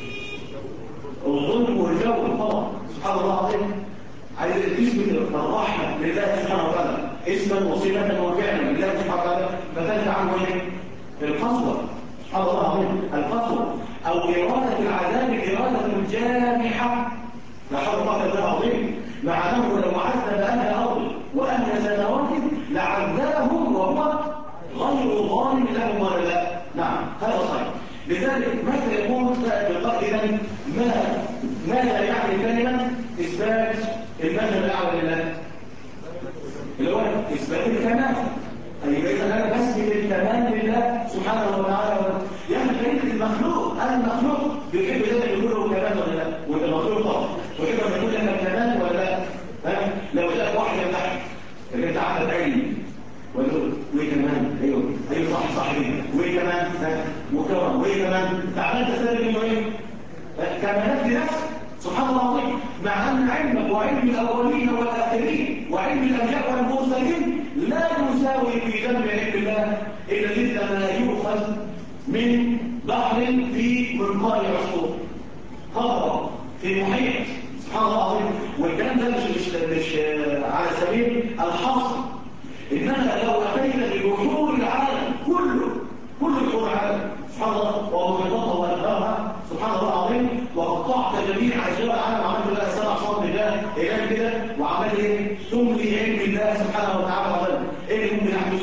الظلم والجور طبعا سبحان الله العظيم. عايز تثبت الرحمه لله سبحانه وتعالى اسما وصفه وفعلا لله سبحانه وتعالى، فتنفع عنه ايه؟ القسوه سبحان الله العظيم، القسوه او اراده العذاب اراده جامحه لا حول ولا قوه الا بالله العظيم، مع انه لو عذب اهل ارض واهل سماوات لعذبهم وهو غير ظالم لهم ولا لا. نعم هذا صحيح. لذلك ماذا يقول إذا ماذا يعني كلمة إثبات المثل الأعلى لله؟ اللي هو إثبات الكمال. أي إذا أنا بثبت الكمال لله سبحانه وتعالى. يعني كلمة المخلوق بيحب ذلك يقول له كمال ولا لا؟ وأنت مخلوق طبعا وكده بيقول لك الكمال ولا لا؟ لو جاء واحد يمدحك اللي أنت عندك علم وإيه كمان؟ أيوه صح وإيه كمان؟ مكرم وإيه كمان؟ تعالى تستدل منه إيه؟ كمالات لنفسك سبحان الله العظيم، مع أن علمك وعلم الأولين والآخرين وعلم الأنبياء والمرسلين لا يساوي في جنب علم الله إلا مثل ما يؤخذ من بحر في منقار عصفور قطرة في محيط سبحان الله العظيم. والكلام ده مش على سبيل الحصر، إنما لو أتيت ببحور العالم كل بحور العالم سبحان الله ومحيطاتها وأنهارها سبحان الله العظيم، وقد قطعت جميع اشجار العالم وعملت لها 7 صوت ده اله كده وعمل ايه؟ تملي علم الله سبحانه وتعالى وغيره، ايه اللي ممكن يحدث؟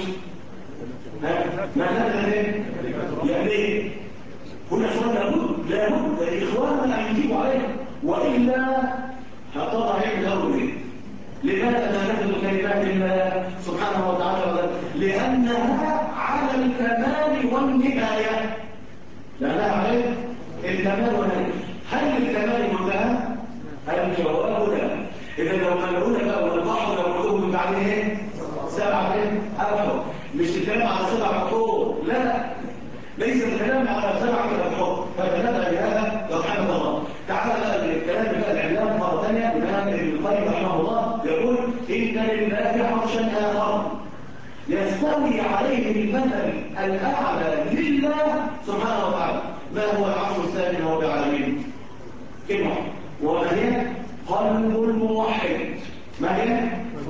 ما نقدر ايه؟ يعني ايه؟ هنا سؤال لابد اخواننا ان يجيبوا عليه والا هتضع علم الاول ايه؟ لماذا نجد كلمات الله سبحانه وتعالى وغيره؟ لانها على الكمال والنهايه. لأنها عليه الكمال والنهاية. هل الكمال منتهى؟ الجواب لا. إذا لو ملعون بقى والبحر لو ملعون من بعد ايه؟ 7 أبحر. مش الكلام على 7 حقوق، لا. ليس الكلام على 7 أبحر. فبدأنا بهذا رحمه الله. تعالى بقى الكلام بقى الإعلام مرة ثانية الإمام ابن القيم رحمه الله يقول إن لله عرشا آخر يستوي عليه المثل الأعلى لله سبحانه وتعالى. ما هو العرش الثاني رب العالمين؟ كلمة وما هي؟ قلب الموحد. ما هي؟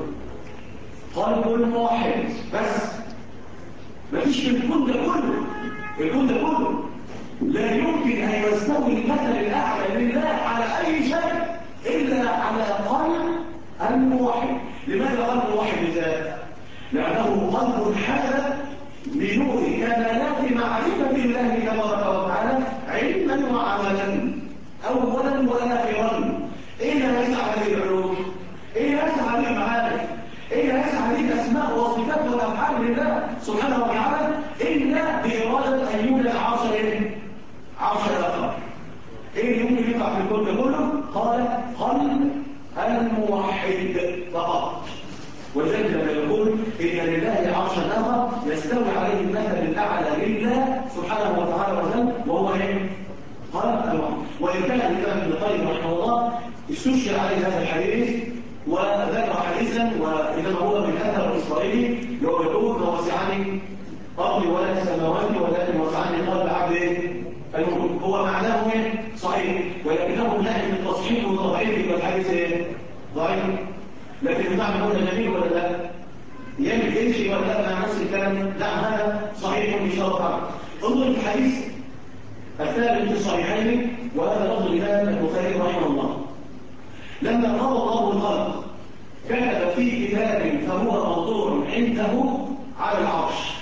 قلب الموحد. بس ما فيش في الكون ده كله، الكون ده كله لا يمكن أن يستوي المثل الأعلى لله على أي شيء إلا على قلب الموحد. لماذا قلب الموحد بالذات؟ لأنه قلب حال بنور كمالات معرفة الله تبارك وتعالى علما وعملا أولا وآخرا. إيه يسعى هذه العلوم؟ إيه يسعى هذه المعارف؟ إيه يسعى هذه الأسماء والصفات والأفعال لله سبحانه وتعالى إلا بإرادة أن يولد عرش آخر. إيه اللي ممكن يقع في الكون كله؟ قال قلب الموحد فقط. ولذلك لما يقول إن لله عرشا آخر يستوي عليه المثل الأعلى لله سبحانه وتعالى وهو إيه؟ قلب الموحد. وإن كان الإمام ابن القيم رحمه الله استشهد عليه هذا الحديث وذكر حديثا وإنما هو من أثر الإسرائيلي يقول ما وسعني أرضي ولا السماوات ولكن وسعني قلب عبد المؤمن. هو معناه صحيح ولكنه من ناحية التصحيح والتضعيف والحديث ضعيف. لكن المعنى هو جميل ولا لا؟ يمكن يمشي ولا لا مع نفس الكلام؟ لا، هذا صحيح ان شاء الله. انظر الحديث الثالث في الصحيحين وهذا لفظ الامام البخاري رحمه الله. لما قضى الله الخلق كتب في كتاب فهو موضوع عنده على العرش.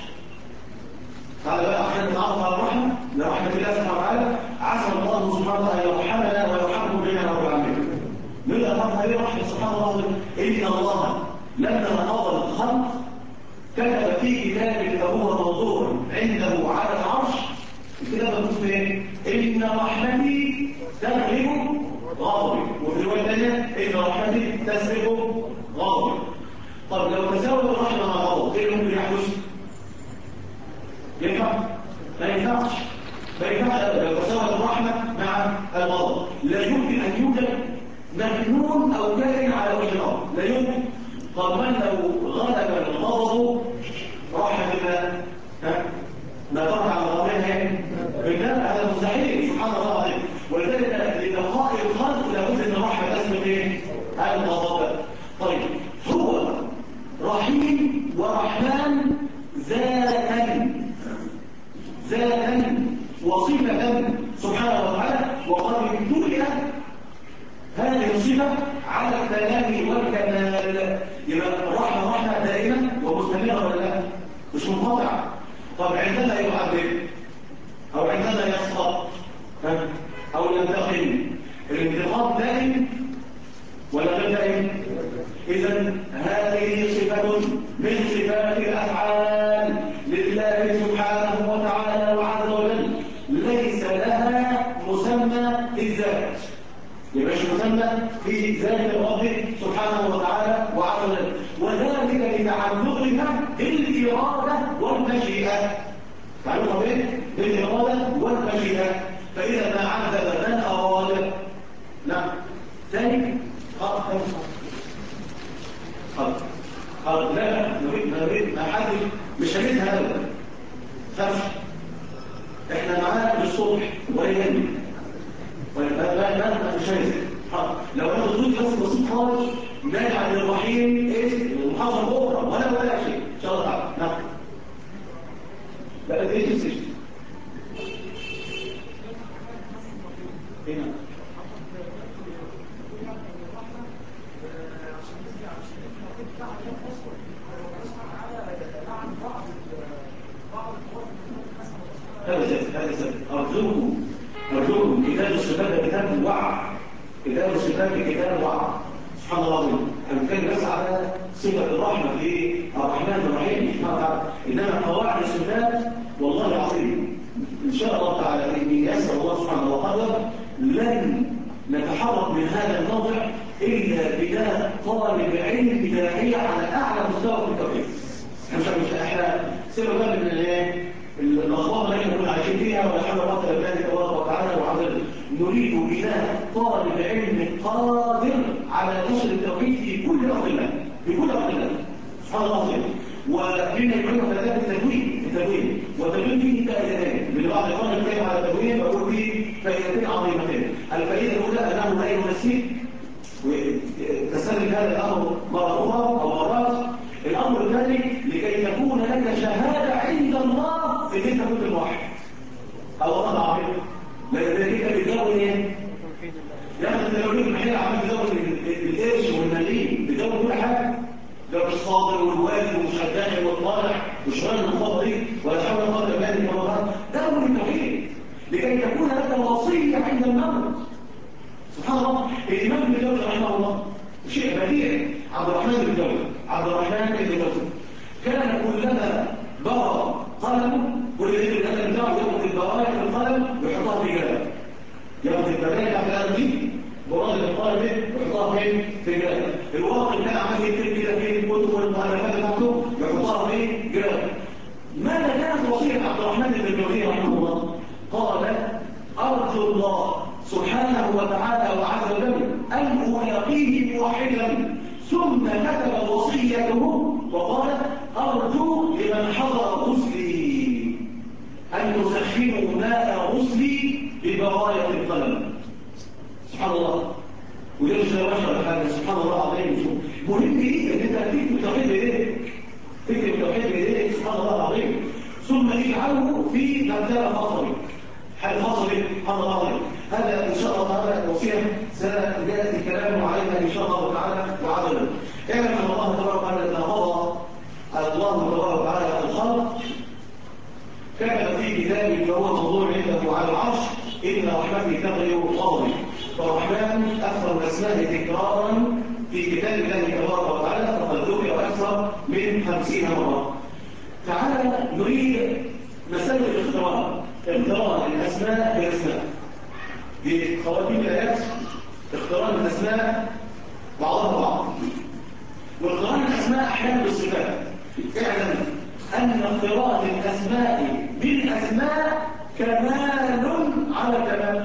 قال بقى عشان نتعرف على الرحمه لرحمه الله سبحانه وتعالى عسى الله سبحانه وتعالى ان يرحمنا ويرحمكم جميعا رب العالمين. نقدر نفهم هذه الرحمه سبحان الله. ان الله لما قضى الخلق كتب في كتاب فهو موضوع عنده على العرش. الكتاب مكتوب فين؟ ان رحمتي تغلب غضبي، وفي روايه ثانيه ان رحمتي تسبق غضبي. طب لو تساوت الرحمه مع الغضب ايه اللي ممكن يحدث؟ ينفع؟ ما ينفعش. ما ينفعش لو تساوت الرحمه مع الغضب. لا يمكن ان يوجد مجنون او كائن على وجه الارض، لا يمكن. طب من لو غلب الغضب رحمه الله ما طرح على غضبها بالله؟ هذا مستحيل سبحان الله العظيم. ولذلك لبقاء الخلق لابد ان الرحمه تسبق الغضب. طيب هو رحيم ورحمن ذاتا وصفه سبحانه وتعالى، وقد ابتلي هذه الصفة على التمام والكمال. يبقى الرحمة رحمة دائمة ومستمرة ولا لا؟ مش منقطعة. طب عندما يعذب أو عندما يسقط أو ينتقم الانتقام دائم ولا غير دائم؟ إذا هذه صفة من صفات الأفعال لله سبحانه وتعالى وعز وجل ليس لها مسمى الذات. يبقى مسمى في ذات الرب سبحانه وتعالى وعز وجل، وذلك لتعلقها بالإرادة والمشيئة. تعلقها بالإرادة والمشيئة. فإذا ما عذب من أراد نعم ثاني لا نريد ما حد مش هنريد هذا خمس. احنا معانا بالصبح ويهمنا ما مش عايز. لو انا ضد بس بسيط خالص نرجع للرحيم المحاضره بكره ولا شيء ان شاء الله تعالى. نعم لا ايه السجن هنا هذا سبب. أرجوكم كتاب الصفات ده كتاب وعد. كتاب الصفات كتاب وعد. سبحان الله العظيم. هنتكلم بس على صفة الرحمة في الرحمن الرحيم سبحانه وتعالى. إنما قواعد الصفات والله العظيم إن شاء الله تعالى إن يسر الله سبحانه وتعالى لن نتحرك من هذا الموضع إلا بناء طالب علم داعية على أعلى مستوى في التوحيد. احنا سيبنا بقى من الأخبار اللي احنا كنا عايشين فيها ولا حول ولا قوة إلا بالله تبارك وتعالى وعدل. نريد بناء طالب علم قادر على نشر التوحيد في كل أرض الله، في كل أرض الله. سبحان الله العظيم. ومما يعلم ثلاثة التدوين والتدوين فيه فائدتين. من بعض الإخوان يتكلم على التدوين بقول فيه فائدتين عظيمتين. الفائدة الأولى أنه لا ينسيك وتسلم هذا الأمر مرة أخرى أو مرات. الأمر الثاني لكي تكون لك شهادة عند الله في أنت كنت الموحد. الله العظيم. لذلك بتدون ايه؟ يعني انت لو جيت محل عمال تدون القرش والمليم بتدون كل حاجه. لو مش صابر والواجب ومش هتداعي والطالع وشغال المخاطره دي ولا حول ولا قوه الا بالله دون التوحيد لكي تكون لك وصيه عند الموت. سبحان الله. الامام ابن جوزي رحمه الله شيء بديع. عبد الرحمن بن جوزي كان كلما بقى قلمه والذي الأدب بتاعه ياخد البوايا في القلم ويحطها في جلد. ياخد البوايا في القلم دي براد القلم ويحطها في جلد. الواقع كان عمال يكتب كده في الكتب والمؤلفات بتاعته ويحطها في جلد. ماذا كانت وصية عبد الرحمن بن الجوزي رحمه الله؟ قال: أرجو الله سبحانه وتعالى وعز وجل أن ألاقيه موحدا. ثم كتب وصيته وقال: أرجو لمن حضر غسلي أن تسخنوا ماء غسلي ببراية القلم. سبحان الله. وده مش بشر حاجة. سبحان الله العظيم. مهم جدا ان انت تكتب التوحيد بايديك. تكتب التوحيد بايديك. سبحان الله العظيم. ثم اجعله في مكتبة خاصة بك. حاجة خاصة بك. سبحان الله العظيم. هذا ان شاء الله تعالى وصية سيأتي الكلام عليها ان شاء الله تعالى وعدلا. اعلم ان الله تبارك وتعالى اذا قضى الله تبارك وتعالى الخلق كتب في كتابه فهو موضوع عنده على العرش: إن رحمتي تغير غضبي. فالرحمن أكثر الأسماء تكرارا في كتاب الله تبارك وتعالى فقد ذكر أكثر من 50 مرة. تعالى نريد مسألة الاقتران. اقتران الأسماء بالأسماء. في خواتيم الآيات اقتران الأسماء بعضها بعض. واقتران الأسماء أحيانا بالصفات. اعلم أن اقتران الأسماء بالأسماء كمال على كمال.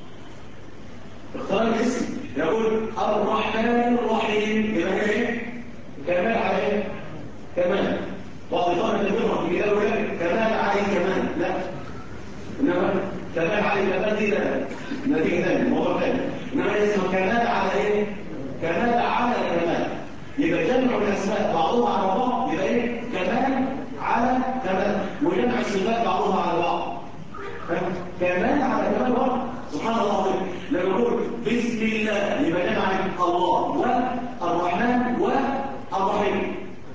اقتران الاسم يقول الرحمن الرحيم يبقى هي ايه؟ كمال على ايه؟ كمال. بعض الطلبة يقولون في كتابه كمال عليه كمال. لا. انما كمال عليه كمال دي لا. نتيجة ثانية موضوع ثاني. انما اسمه كمال على ايه؟ كمال على كمال. يبقى جمع الاسماء بعضها على بعض يبقى ايه؟ كمال على كمال. وجمع الصفات بعضها على بعض كمال على كمال بعض. سبحان الله. لما نقول بسم الله يبقى جمع الله والرحمن والرحيم.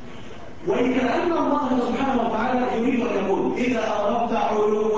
وكأن الله سبحانه وتعالى يريد ان يقول: اذا اردت علوا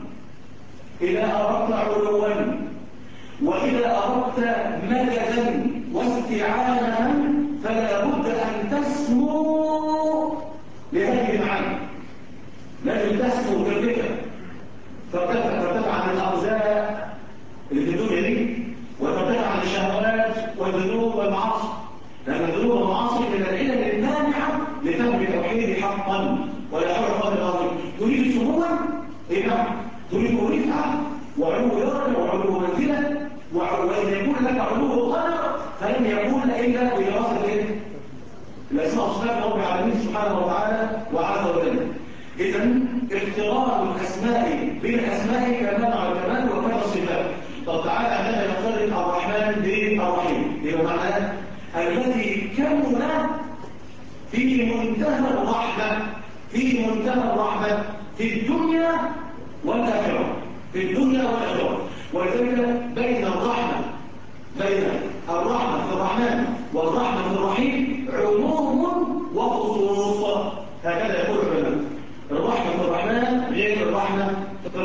واذا اردت مددا واستعانة فلا بد ان تسمو لهذه المعاني. لازم تسمو بالذكر ترتفع عن الارزاق اللي في الدنيا دي وترتفع عن الشهوات والذنوب والمعاصي. لان الذنوب والمعاصي من العلل المانعه لفهم التوحيد حقا ولا حول ولا قوه الا بالله. تريد سموا تريد رفعه وعلو درجه وعلو منزله وان يكون لك علو قدر فلن يكون الا بدراسه الاسماء والصفات رب العالمين سبحانه وتعالى وعز وجل. إذا اقتران الأسماء بالأسماء كمال على كمال وكذا الصفات. طب تعالى عندما نقترن الرحمن بالرحيم يبقى معناه الذي كمل في منتهى الرحمة في الدنيا والآخرة. ولذلك بين الرحمة في الرحمن والرحمة في الرحيم عموم وخصوص. هكذا يقول العلماء: الرحمة في الرحمن غير الرحمة في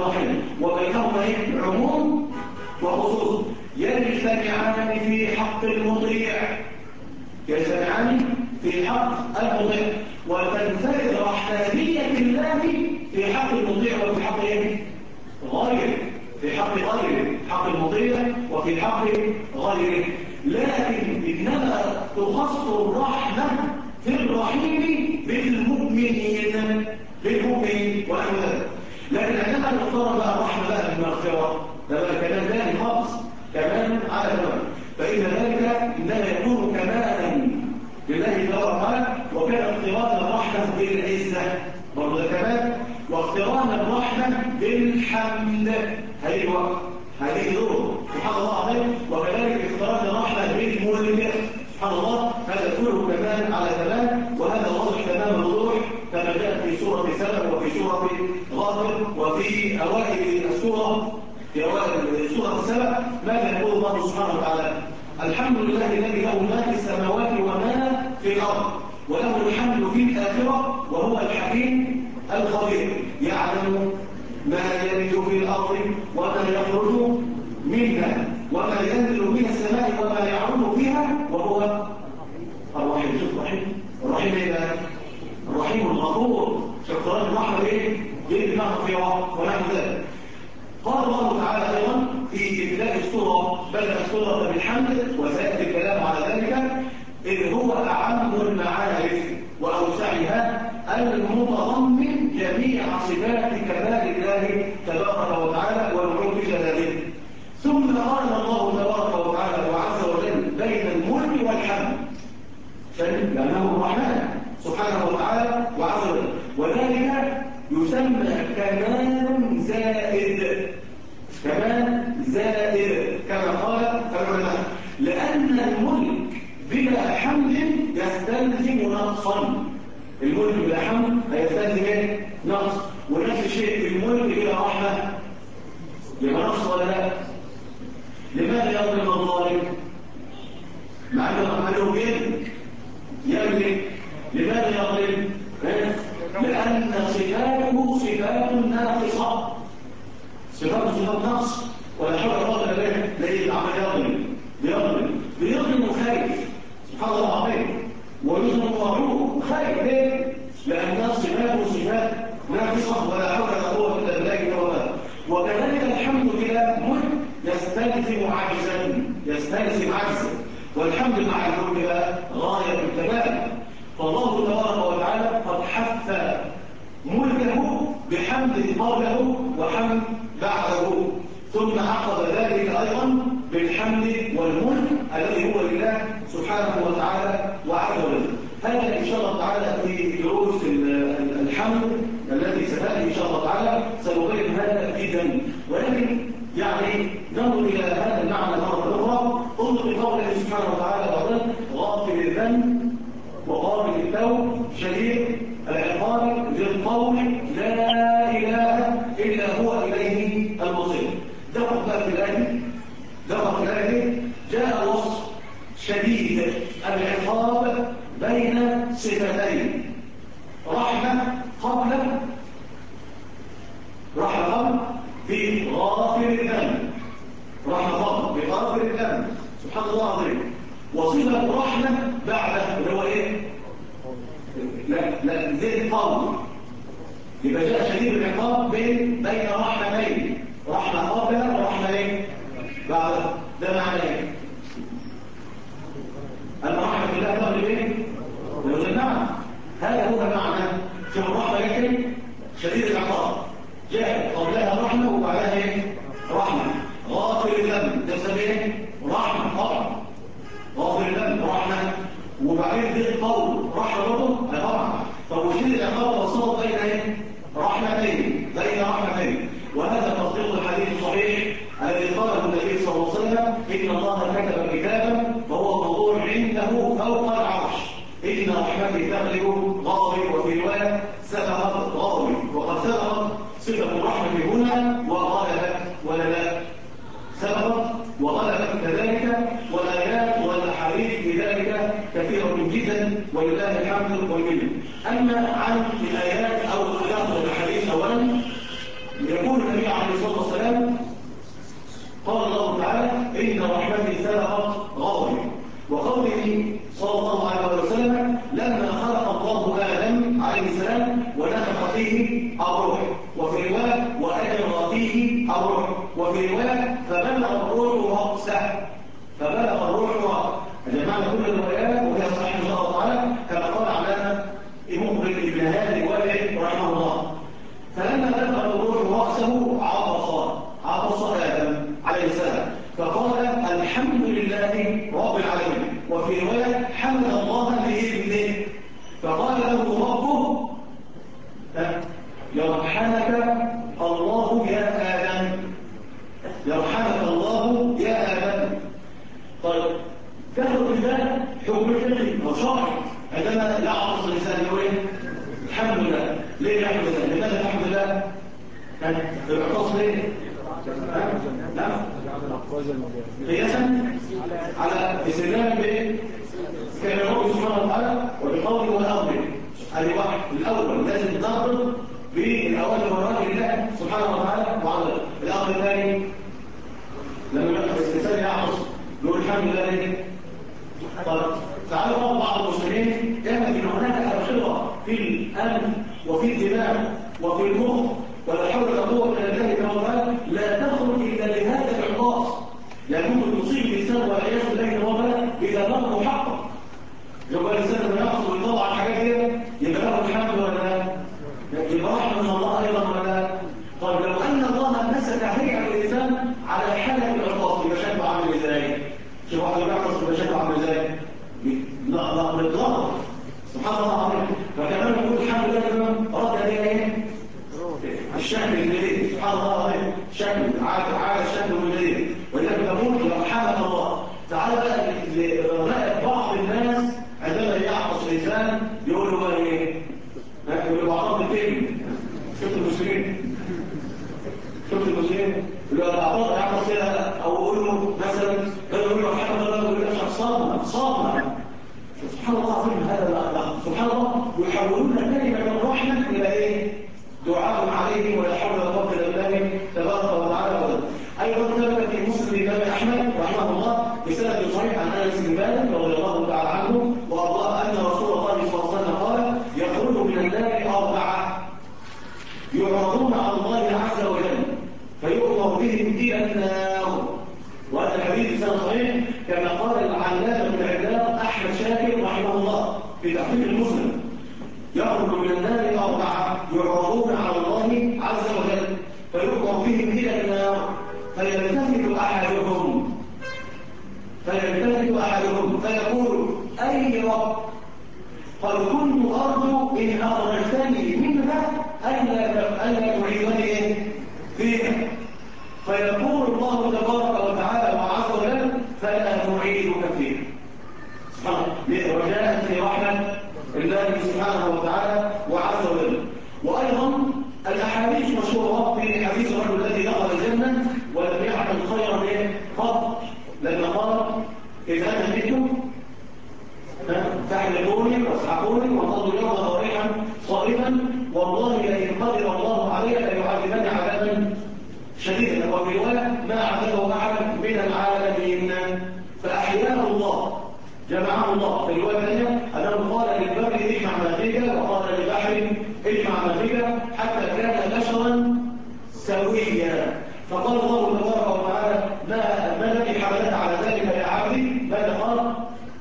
حق المطيع، يجتمعان في حق المطيع، وتنفرد رحمانية الله في حق المطيع وفي حق غيره، في حق غيره، حق المطيع وفي حق غيره. لكن إنما تخص الرحمة في الرحيم بالمؤمنين، ونحو ذلك. لكن عندما نختار بقى الرحمة بقى بالمغفرة، ده بقى كلام ثاني خالص، كمان على كمان، فإن ذلك إنما يكون كمالا لله تبارك وتعالى. وكان اقتران الرحمة بالعزة برضه ده كمان، واقتران الرحمة بالحمد هذه دور سبحان الله عظيم. وكذلك اقتران الرحمة بالملك سبحان الله، هذا كله كمان على كمان، وهذا واضح تمام الوضوح كما جاء في سورة سبأ وفي سورة غافر وفي أوائل السورة، في أوائل سورة سبأ. ماذا يقول الله سبحانه وتعالى؟ الحمد لله الذي له ما في السماوات وما في الأرض وله الحمد في الآخرة وهو الحكيم الخبير، يعلم ما يلج في الأرض وما يخرج منها وما ينزل من السماء وما يعرض فيها وهو الرحيم. شوف الرحيم ايه بقى؟ الرحيم الغفور. شكرا الرحمة ايه؟ بالمغفرة ونحو ذلك. قال الله تعالى ايضا في ابتداء السورة، بدأ السورة بالحمد وسيأتي الكلام على ذلك، إذ هو أعم المعارف وأوسعها المتضمن جميع صفات كمال الله تبارك وتعالى ونعوذ جلاله. ثم قال الله تبارك وتعالى وعز وجل بين الملك والحمد، لأنه الرحمن سبحانه وتعالى وعز وجل، وذلك يسمى كمال زائد، كمال زائد كما قال العلماء، لأن الملك بلا حمد يستلزم نقصا. الملك بلا حمد هيستلزم نقص، ونفس الشيء في الملك بلا رحمة يبقى نقص ولا لا؟ لماذا يظلم الظالم؟ مع انه يملك. لماذا يظلم؟ لأن صفاته صفات ناقصة، صفات نقص، ولا حول ولا قوة إلا بالله. ليه العمل بيظلم خايف سبحان الله العظيم، ويظلم مغرور خايف. ليه؟ لأن صفاته صفات ناقصة ولا حول ولا قوة إلا بالله. وكذلك الحمد لله ملك يستلزم عجزا، والحمد مع الملك غاية الكمال. فالله تبارك وتعالى قد حث ملكه بحمد قبله وحمد بعده، ثم عقب ذلك أيضا بالحمد والملك الذي هو لله سبحانه وتعالى وعز وجل. هذا إن شاء الله تعالى في دروس الحمد التي ستأتي إن شاء الله تعالى سنبين هذا جدا. ولكن يعني ننظر إلى هذا المعنى مرة أخرى. انظر لقوله سبحانه وتعالى وقال غافر الذنب وقابل التوب شديد العقاب ذي الطول لا إله إلا هو إليه المصير. دقق بقى في الآية جاء وصف شديد العقاب بين صفتين، رحمة قبل في غافر الذنب، سبحان الله العظيم. وصفة رحمة بعده اللي هو ايه؟ لا ذي الطول. يبقى جاء شديد العقاب بين رحمتين، رحمة قبل ورحمة ايه؟ بعد. ده معنى ايه؟ أن رحمة الله تغلب ايه؟ يقول نعم، هذا هو معنى. شوف الرحمة ايه؟ شديد العقاب جاء قبلها رحمة وبعدها ايه؟ رحمة. غافر الذنب ده سبب ايه؟ رحمة طبعا. غافر الذنب رحمة، وبعدين ذي الطول رحمة برضه طبعا. فوجود العقاب وصلت بين ايه؟ رحمتين. وهذا تصديق الحديث الصحيح الذي قاله النبي صلى الله عليه وسلم إن الله كتب كتابا فهو موضوع عنده فوق العرش، إن رحمتي تغلب غضبي، وفي رواية سبقت غضبي. وقد سبقت صفة الرحمة هنا وغلبت ولا لا؟ سبقت وغلبت كذلك، والآيات والأحاديث في ذلك كثيرة جدا ولله الحمد والمنة. أما عن الآيات أو الآيات والأحاديث أولا، يقول النبي عليه الصلاة والسلام قال الله تعالى إن رحمتي سبقت غضبي. السلام ونفخ فيه الروح، وفي رواية وأجر فيه الروح، وفي رواية فبلغ الروح رأسه، فبلغ الروح رأسه. جمعنا كل الروايات وهي صحيحة إن شاء الله تعالى كما قال علامة مخرج ابن هادي الوادعي رحمه الله. فلما بلغ الروح رأسه عطس آدم عليه السلام فقال الحمد لله رب العالمين، وفي رواية حمد الله بإذنه، فقال له ربه يرحمك الله يا آدم، يرحمك الله يا آدم. طيب تاخد بالله حكم الفقهي وشرعي عندما يعطس الإنسان يقول الحمد لله. ليه الحمد لله؟ لماذا الحمد لله؟ العطاس ليه؟ نعم قياسا على استدلال بكلام ربه سبحانه وتعالى وبقوله والامر. هذه واحد الاول لازم نضرب بالاوامر والنواهي لله سبحانه وتعالى وعلى الامر الثاني لما الانسان يعطس يقول الحمد لله ليه؟ طيب تعالوا بعض المسلمين يعمل ان هناك ابخره في الامن وفي الدماغ وفي المخ ولا حول ولا قوه الا بالله كما قال لا تخرج الا بهذا العطاس، يعني ممكن تصيب الانسان والعياذ بالله كما قال اذا بلغ حقه. يبقى الانسان لما يحصل ويطلع الحاجات دي يبقى له الحمد ولا لا؟ يبقى رحمه من الله ايضا ولا لا؟ طيب لو ان الله مسك هيئه الانسان على حاله العطاس يبقى شكله عامل ازاي؟ شوف واحد بيعطس يبقى شكله عامل ازاي؟ لا بيتلخبط سبحان الله العظيم. فكمان نقول الحمد لله كمان رد عليه ايه؟ الشكل الجديد سبحان الله العظيم، شكل عاد الشكل الجديد. ولذلك نقول يرحمك الله. تعالى بقى بعض الناس عندما يعطس الانسان يقول له بقى ايه؟ يقول له بعضهم الكلمه شفت المسلمين؟ يقول له بعضهم يعطس كده او يقول له مثلا يقول له يرحمك الله يقول له صابنا سبحان الله العظيم. هذا سبحان الله يحولون كلمه الرحمه الى ايه؟ دعاء عليه ولا حول ولا قوه الا بالله تبارك وتعالى. ايضا ثبت في مسلم الامام احمد رحمه الله بسند صحيح عن انس بن مالك رضي الله تعالى عنه وارضاه ان رسول الله صلى الله عليه وسلم قال يخرج من النار 4 يعرضون على الله عز وجل فيؤمر بهم الى النار. وهذا الحديث بسند صحيح كما قال العلامه بن عباد احمد شاكر رحمه الله في تحقيق المسلم. يخرج من النار 4 يعرضون على الله عز وجل فيؤمر بهم إلى النار فيلتفت أحدهم فيقول أي رب قد كنت أرجو إن أخرجتني منها ألا تعيدني فيها، فيقول الله تبارك وتعالى وعز وجل فلا نعيدك فيها. رجاء في رحمة الله سبحانه وتعالى وعز وجل. وأيضا الأحاديث مشهورة في حديث الرجل الذي دخل الجنة ولم يعمل خيرا قط لما قال إذا أنا جئتم فاحلقوني واسحقوني وانتظروا اليوم ضريحا صائما والله لئن قدر الله علي ليعذبني عذابا شديدا، وفي رواية ما عذبه أحد من العالمين فأحياه الله جمعه الله. في الرواية الثانية أنه قال للبر اجمع ما فيك وقال للبحر اجمع ما فيك حتى كان بشرا سويا. فقال الله تبارك وتعالى ما الذي حملت على ذلك يا عبدي؟ ماذا قال؟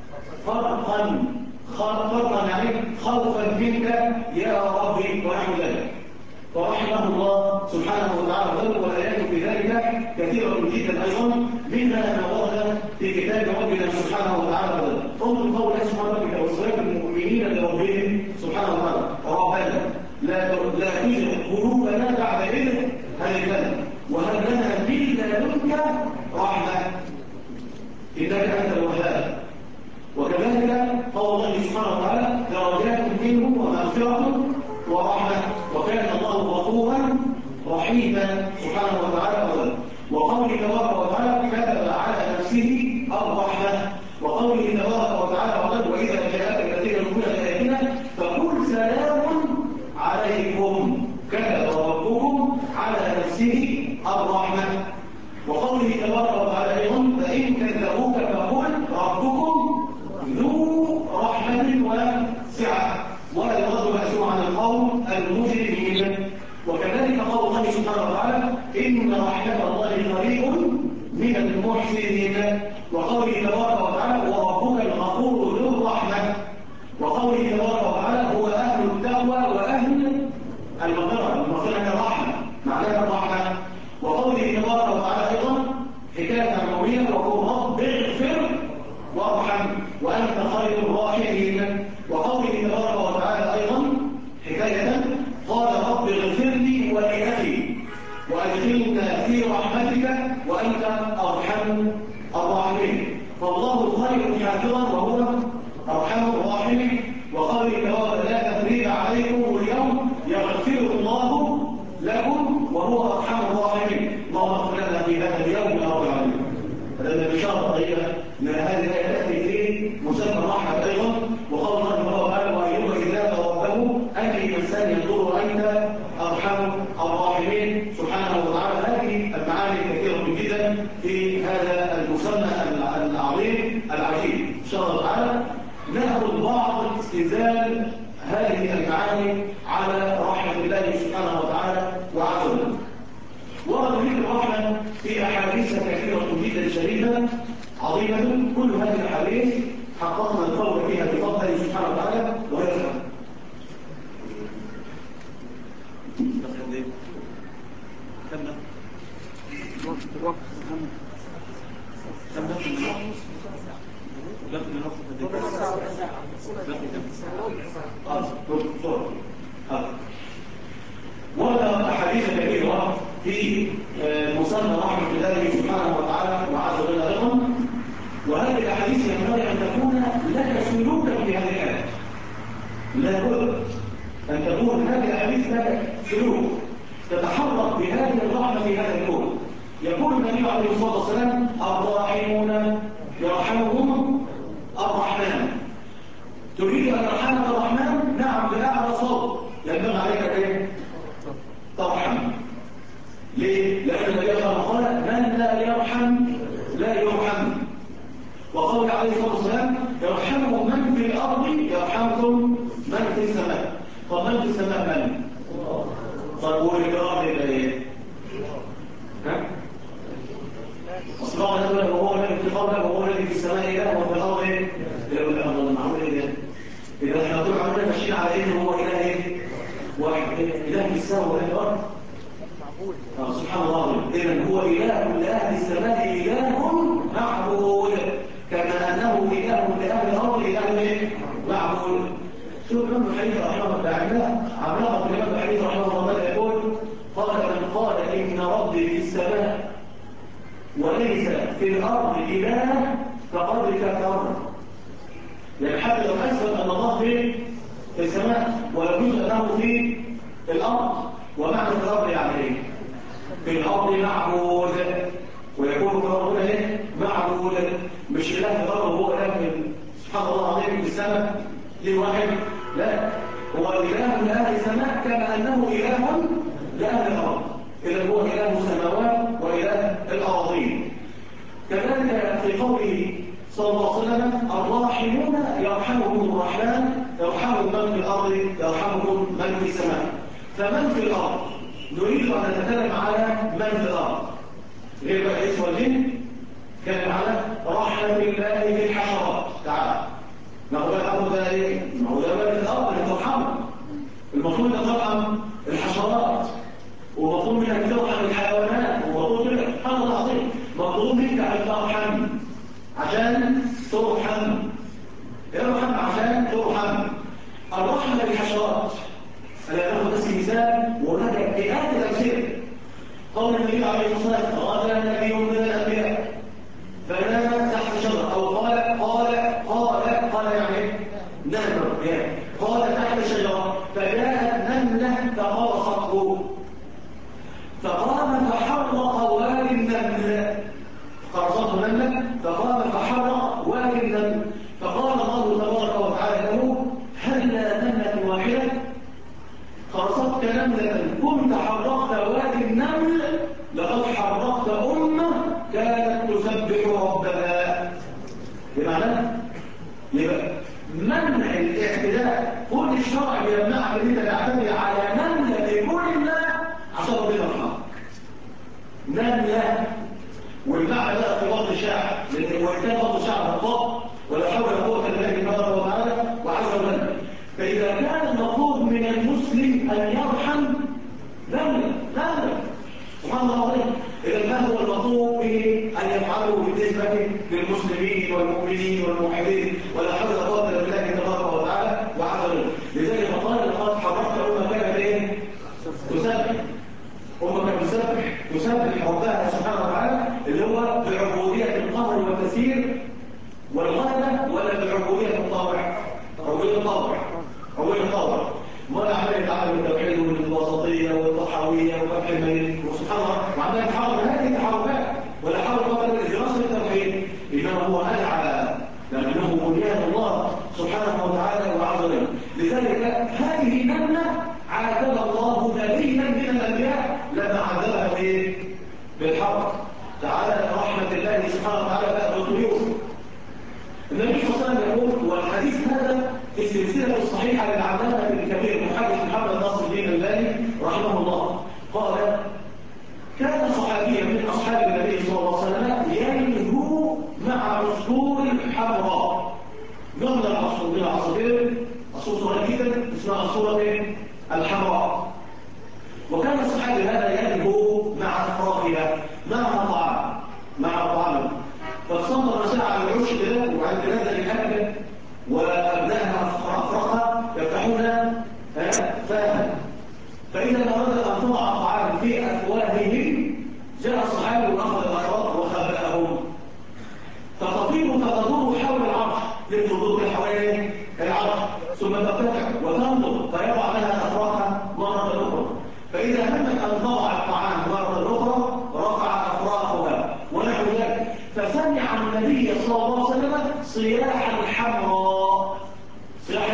فرقا يعني خوفا منك يا ربي ونحو ذلك. ورحمه الله سبحانه وتعالى والآيات في ذلك كثيرة جدا أيضا منها ما ورد في كتاب ربنا سبحانه وتعالى. انظر قول اسمه ربك وصيام المؤمنين لربهم سبحانه وتعالى ربنا لا تزغ قلوبنا بعد إذ هديتنا وهب لنا من لدنك رحمة إنك أنت الوهاب. وكذلك قول الله سبحانه وتعالى درجات منه ومغفرة ورحمة وكان الله غفورا رحيما سبحانه وتعالى. وقوله تبارك وتعالى كتب على نفسه الرحمة. وقوله تبارك وتعالى وإذا جاءك الذين يؤمنون بآياتنا فقل سلام عليكم كتب ربكم على نفسه الرحمة. وقوله تبارك وتعالى أيضا فإن كذبوك فقل ربكم ذو رحمة واسعة ولا يرد مأسوع عن القول المجرمين. وكذلك قول الله سبحانه وتعالى إن رحمة الله قريب من المحسنين. وقوله تبارك وتعالى وربك الغفور ذو الرحمة. وقوله تبارك وتعالى هو أهل التقوى وأهل المغفرة. المغفرة كالرحمة معناها الرحمة. وقوله تبارك وتعالى أيضا حكاية عمومية وقل رب اغفر وارحم وأنت خير الراحمين. وقوله تبارك وتعالى أيضا حكاية قال رب اغفر لي ولأخي وأدخلنا في رحمتك وأنت أرحم الراحمين. فالله خير حافظا وهو أرحم الراحمين. وقوله تبارك لا تثريب عليكم اليوم يغفر الله لكم وهو أرحم الراحمين. اللهم اغفر لنا في هذا اليوم يا رب العالمين. هذا بشارة طيبة ان هذه الآية تأتي في مسمى الرحمة أيضا. وقال الله تعالى وأيوب إذ نادى ربه أني مسني الضر وأنت أرحم الراحمين. سبحانه وتعالى هذه المعاني كثيرة جدا في هذا المسمى العظيم العجيب. إن شاء الله تعالى نأخذ بعض استزال هذه المعاني على رحمة الله سبحانه وتعالى وعز وجل. ورد ذكر الرحمة في أحاديث كثيرة جدا شريفة عظيمة. كل هذه الأحاديث حققنا القول فيها بفضله سبحانه وتعالى وهي الرحمة. ورد أحاديث كثيرة في مسمى رحمة الله سبحانه وتعالى وعز وجل أيضا. وهذه الأحاديث ينبغي أن تكون لك سلوكا في هذه الحياة. لابد أن تكون هذه الأحاديث لك سلوك تتحرك بهذه الرحمة في هذا الكون. يقول النبي عليه الصلاة والسلام الراحمون يرحمهم الرحمن. تريد أن يرحمك الرحمن؟ نعم بأعلى صوت. ينبغي عليك ايه؟ ترحم. ليه؟ لأن النبي صلى الله عليه وسلم قال من لا يرحم لا يرحم. وقال عليه الصلاة والسلام يرحمه من في الأرض يرحمكم من في السماء. طب من في السماء من؟ طيب هو اللي في الأرض يبقى ايه؟ ها؟ أصبح نقول وهو الذي في الأرض وهو الذي في السماء إله وفي الأرض إيه؟ إله الأرض معقول إيه؟ إذا احنا طول عمرنا ماشيين على إيه هو إله إيه؟ واحد إله في السماء وإله في الأرض. سبحان الله. إذن هو إله لأهل السماء إله معبود كما أنه إله لأهل الأرض إله إيه؟ معبود. شوف الإمام الحديث رحمه الله عملاقة الإمام الحديث رحمه الله يقول قال من قال إن ربي في السماء وليس في الأرض إله فقد كفر. يعني حتى لو أثبت أن الله في السماء ويجوز أنه في الأرض. ومعنى في الأرض يعني إيه؟ في الأرض معبود ويكون في الأرض إيه؟ معبود. مش إله في الأرض وهو إله سبحان الله العظيم في السماء ليه واحد؟ لا، هو إله لأهل السماء كما أنه إله لأهل الأرض. إذا هو إله السماوات وإله الأراضين. كذلك في قوله صلى الله عليه وسلم الراحمون يرحمهم الرحمن يرحمهم من في الأرض يرحمهم من في السماء. فمن في الأرض نريد أن نتكلم على من في الأرض غير بقى الإنس والجن. نتكلم على رحمة الله بالحشرات. تعالى نقول الأرض ده إيه؟ ما هو ده بقى الأرض اللي ترحمه. المفروض أن ترحم الحشرات ومطلوب منك ترحم الحيوانات ومطلوب منك سبحان الله العظيم مطلوب منك أن ترحم عشان ترحم. ارحم عشان ترحم. الرحمة بالحشرات أنا أخذ بس مثال وهناك مئات الأمثلة. قول النبي عليه الصلاة والسلام غدا نبي من الأنبياء فنام تحت شجرة أو قال يعني نمر يعني قال تحت شجرة فجاءت نملة فقرصته فقام فحرق والي النمل. قرصته نملة فقام فحرق والي النمل. فقال الله تبارك وتعالى له هلا نملة واحدة قرصتك نملة كنت حرقت والي النمل لقد حرقت أمة كانت تسبح ربها. بمعنى يبقى منع الاعتداء كل الشرع يمنعك ان انت تعتدي على إذا ما هو المطلوب به أن يفعله بالنسبة للمسلمين والمؤمنين والموحدين ولا حول ولا قوة إلا بالله تبارك وتعالى وعز. لذلك قال لقد حرمت أمة كانت إيه؟ تسبح. أمة كانت تسبح ربها سبحانه وتعالى اللي هو بعبودية القهر والتسيير والغلبة ولا بعبودية الطاوع؟ عبودية الطاوع. عبودية الطاوع. ولا عمل يتعلم التوحيد والوسطية والطحاوية وفتح الملك وسبحان الله وعندها تحارب هذه التحاربات ولا حول قبل دراسة التوحيد إنما هو أدعى لأنه بنيان الله سبحانه وتعالى وعز وجل. لذلك هذه نملة عاتب الله نبيا من الأنبياء لما عذبها بالحرب. تعالى رحمة الله سبحانه وتعالى بقى بالطيور. النبي صلى الله عليه وسلم يقول والحديث هذا في السلسلة الصحيحة للعلامة الكبير محدث محمد ناصر الدين الألباني رحمه الله قال كان صحابيا من أصحاب النبي صلى الله عليه وسلم ينهو مع عصفور حمراء. نوع من العصافير عصفور صغير جدا اسمها عصفورة الحمراء. وكان الصحابي هذا ينهو مع أفراخها مع طعام فتصدر ساعة على العش كده وعند نزل الأكل وأبنائها أفرقها يفتحون فاها. فإذا أراد أن تضع الطعام في أفواههم جاء الصحابي وأخذ الأفراق وخبأهم فتطير فتدور حول العرش للفضول حوالين العرش ثم ترتفع وتنظر فيضع لها أفراقها مرة أخرى. فإذا همت أن تضع الطعام مرة أخرى رفع أفراقها ونحو ذلك. فسمع النبي صلى الله عليه وسلم صياح الحمراء صياح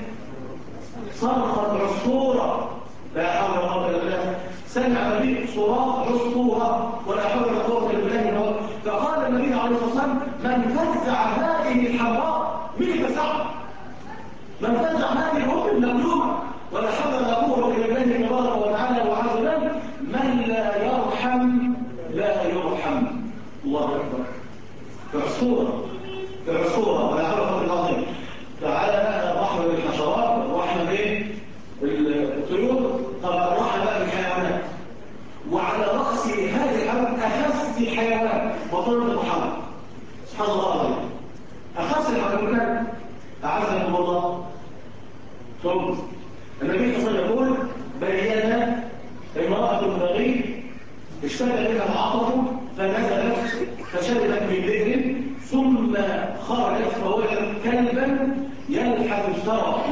صرخة عصفورة لا حول ولا قوة إلا بالله. سمع النبي صراخ عصفورة ولا حول ولا قوة إلا بالله. فقال النبي عليه الصلاة والسلام من فزع هذه الحمراء من فزع من فزع هذه الأم المملوءة ولا حول ولا قوة إلا بالله تبارك وتعالى وعز وجل. من لا يرحم لا يرحم. الله أكبر. بعصورة ولا حول ولا قوة إلا بالله. تعالى بقى الرحمة بالحشرات والرحمة بالطيور طبعا الرحمة بقى بالحيوانات. وعلى رأس هذه الحيوانات أخس الحيوانات بطلة محمد سبحان الله عليه أخس الحيوانات أعزكم الله. ثم النبي صلى الله عليه وسلم يقول بينا امرأة بغي اشتد بها العطف فنزلت فشربت من بئر ثم خرجت فوجدت كلبا يلهث الثرى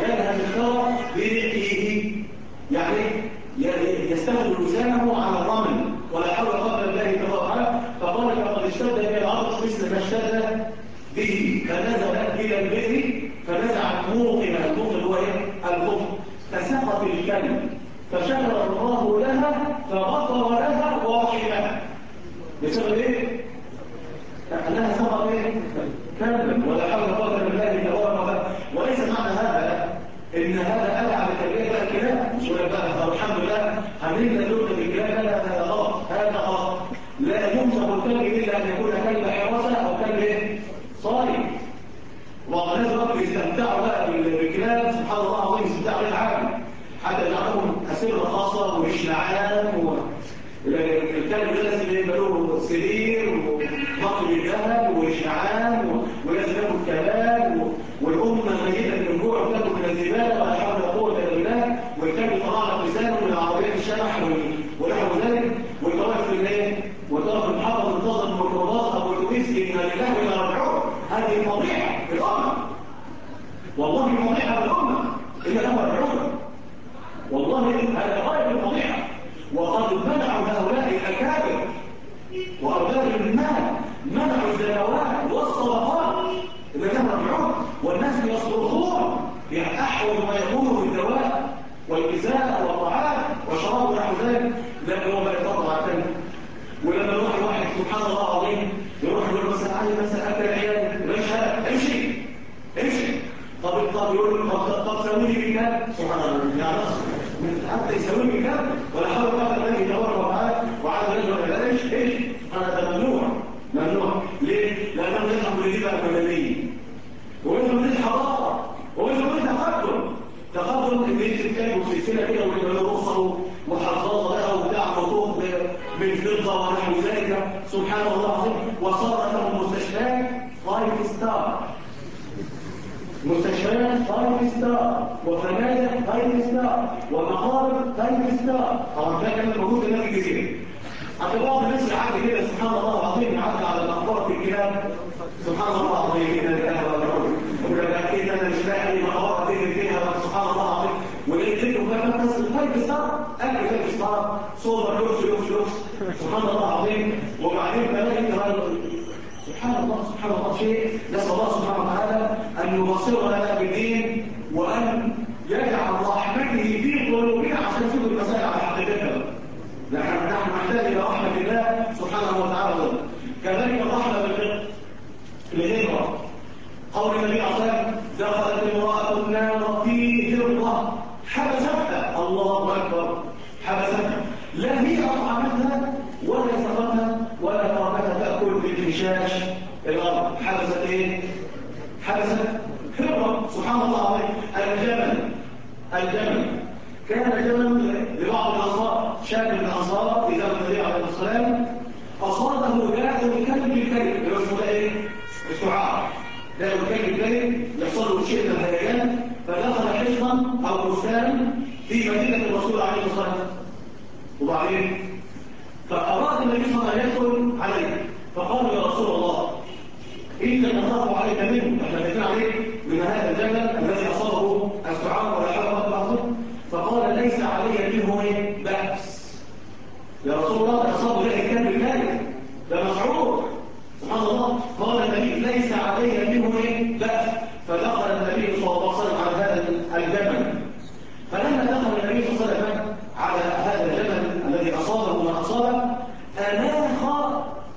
بريقه يعني يستخدم لسانه على الرمل ولا حول ولا قوة الا بالله تبارك وتعالى. فقال فقد اشتد بها العطش مثل ما اشتد به فنزلت الى البئر فنزعت موقنا الموقن هو الكفر فسقط الكلب فشكر الله لها فغفر لها ورحمها بسبب ايه؟ انها سقط كلبا ولا حول ولا قوه الا بالله تبارك وتعالى. وليس معنى هذا ان هذا ابعد التربيه بقى الكلاب مش ولا بقى الحمد لله عاملين اللغه بالكلاب هذا غلط هذا غلط. لا ينصب الكلب الا ان يكون كلب حراسه او كلب صائم. وقد نزلوا يستمتعوا بقى بالكلاب سبحان الله العظيم يستمتعوا بالعالم حتى يجعلهم اسره خاصه واشلعان الكلب لازم يبقى له سرير ونقل الذهب واشعاع ولازم ياكل كلام والامه ميته من الجوع وتاكل من الزباله ولا حول ولا قوه الا بالله. والكلب طلع لك لسانه من عربيات الشبح ونحو ذلك وتقف في الايه؟ وتقف في المحطه تنتظر الميكروباص او الاتوبيس انا لله وانا راجعون. هذه فضيحه في الامه والله فضيحه في الامه الا له راجعون والله هذا غايه الفضيحه. وقد منعوا هؤلاء الأكابر وأرباب المال منعوا الزكوات والصدقات إنهم رجعون والناس يصرخون أحوج ما يكون في الدواء والكساء والطعام وشراب ونحو ذلك. لكن هو بقى يطلع على الثاني. ولما يروح واحد سبحان الله العظيم يروح يقول مثلا عايز مثلا أكل العيال امشي طب يقول طب سووني بكام سبحان الله يعني حتى يسووني بكام ولا حول ولا قوه الا بالله وعلى رجل ايش هذا ممنوع ليه؟ لانهم يفهموا اللي دي بقى مملين ويفهموا دي الحضاره ويفهموا دي تقدم ان انت تكتبوا سلسله كده ويبقى له رخصه وحظاظه بقى وبتاع خطوط من فضه ونحو ذلك سبحان الله العظيم. وصارت لهم مستشفيات 5 ستار، مستشفيات 5 ستار، وفنادق 5 ستار، ومقابر 5 ستار. طبعا ده كان موجود هناك كتير. حتى بعض الناس يعدي كده سبحان الله العظيم، يعدي على مقبره الكلاب، سبحان الله العظيم كده يقول لك اكيد انا مش لاقي اي مقبره تجري فيها، سبحان الله العظيم. ولقيت لكم بقى بس 5 ستار، اكل 5 ستار، صور لوكس لوكس لوكس، سبحان الله العظيم. وبعدين بلاقي سبحان الله سبحان الله شيء. نسأل الله سبحانه وتعالى أن يبصرنا لنا بالدين، وأن يجعل رحمته في قلوبنا عشان نشوف المسائل على حقيقتها. نحن نحتاج إلى رحمة الله سبحانه وتعالى. كذلك الرحمة بالهجرة. قول النبي عليه الصلاة والسلام: دخلت امرأة النار في هرة حبستها، الله أكبر، حبستها، لا هي أطعمتها ولا سقتها ولا تركتها تأكل بالفشاش الأرض. حبست إيه؟ حبست هرة، سبحان الله عليه. الجمل كان جمل لبعض الأنصار، شاب من الأنصار في زمن النبي عليه الصلاة والسلام أصابه داء الكلب الكلب، اللي هو اسمه إيه؟ السعار. داء الكلب الكلب يحصل له شيء من الهيجان، فدخل حصنا أو بستانا في مدينة الرسول عليه الصلاة والسلام. وبعدين فأراد النبي صلى الله عليه وسلم أن يدخل عليه، فقال: يا رسول الله إن نخاف عليك منه، احنا خايفين عليك من هذا الجبل الذي أصابه السعار ولا حول ولا قوة. فقال: ليس علي منه بأس. يا رسول الله أصابه ذلك الكلب الكلب، ده مسعور، سبحان الله. قال النبي: ليس علي منه بأس. فدخل النبي صلى الله عليه وسلم على هذا الجبل. فلما دخل النبي صلى الله عليه وسلم على هذا الجبل الذي أصابه ما أصابه، أناخ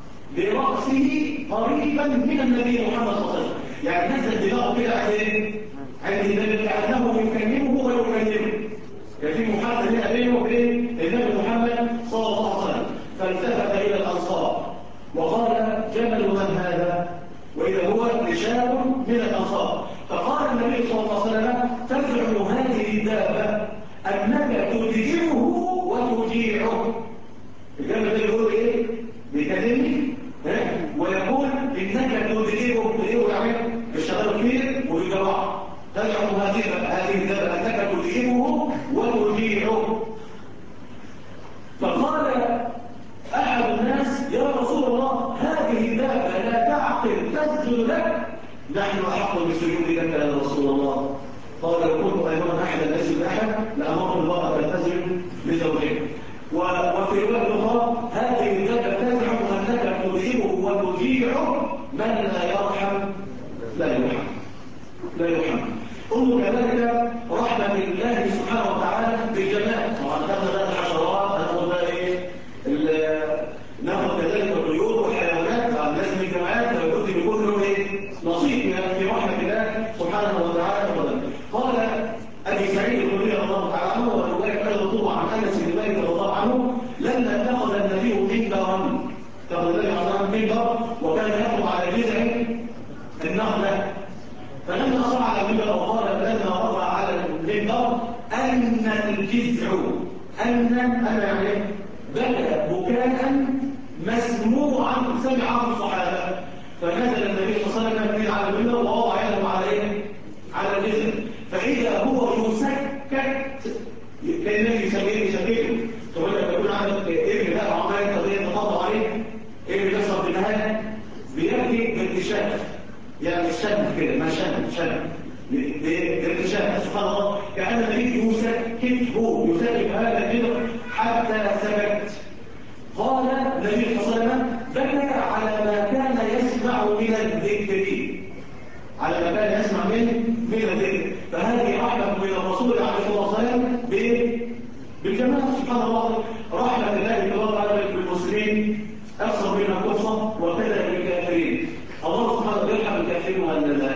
برأسه قريبا من النبي محمد صلى الله عليه وسلم، يعني نزل دماغه كده عند النبي كأنه يكلمه ويكلمه، يعني في محادثة بينه وبين النبي محمد صلى الله عليه وسلم. فالتفت إلى الأنصار وقال: جمل من هذا؟ وإذا هو شاب من الأنصار. فقال النبي صلى الله عليه وسلم: تزعم هذه الدابة أنك تدجمه وتجيعه. الجمل ده يقول إيه؟ بيكلمني ويقول إنك تدجمه، يعني الشغال كبير ويجوع. تزعم هذه الدابة أنك تدجمه وتجيعه. فقال أحد الناس: يا رسول الله هذه الدابة لا تعقل تسجد لك، نحن أحق بالسجود لك يا رسول الله. قال: لو كنت أيضا أحد الناس الأحد لأمر المرأة أن تسجد لزوجها. وفي رواية أخرى: هذه الدابة تزعم أنك تذهبه وتجيعه، من لا يرحم لا يرحم لا يرحم. انظر كذلك رحمة الله سبحانه وتعالى بالجمال. طبعا خدنا بقى الحشرات، هناخد بقى ايه؟ ناخد كذلك الطيور والحيوانات. لازم الجماعات لابد يكون له ايه؟ نصيب في رحمة الله سبحانه وتعالى. قال ابي سعيد الخدري رضي الله تعالى عنه، وروايه ايضا طبعا عن انس بن مالك رضي الله عنه: لما اتخذ النبي منبرا، اتخذ النبي عليه الصلاه والسلام منبر وكان يخطب على جذع النخله. فلما صعد على المنبر وقال لما رفع على المنبر: أن الجذع أنا يعني بكى بكاء مسموعا سمعه الصحابة. فنزل النبي صلى الله عليه وسلم على المنبر ووضع يده على ايه؟ على الجذع، فإذا هو يسكت كأنه يسكته. تقول لك يكون عندك ابن بقى عمال قضية تفضل عليه، ابن بيحصل في النهاية بيبكي بارتشاف، يعني الشم كده، ما شم بارتشاف، سبحان الله. كأن النبي يسكت هذا الجذع حتى ثبت. قال النبي صلى الله عليه وسلم: بكى على ما كان يسمع من الذكر، على ما كان يسمع من الذكر. فهذه رحمة من الرسول عليه الصلاة والسلام بالجمال، سبحان الله. رحمة الله بالمسلمين أكثر من الكفر وكذلك بالكافرين. الله سبحانه وتعالى يرحم الكافرين ولا لا؟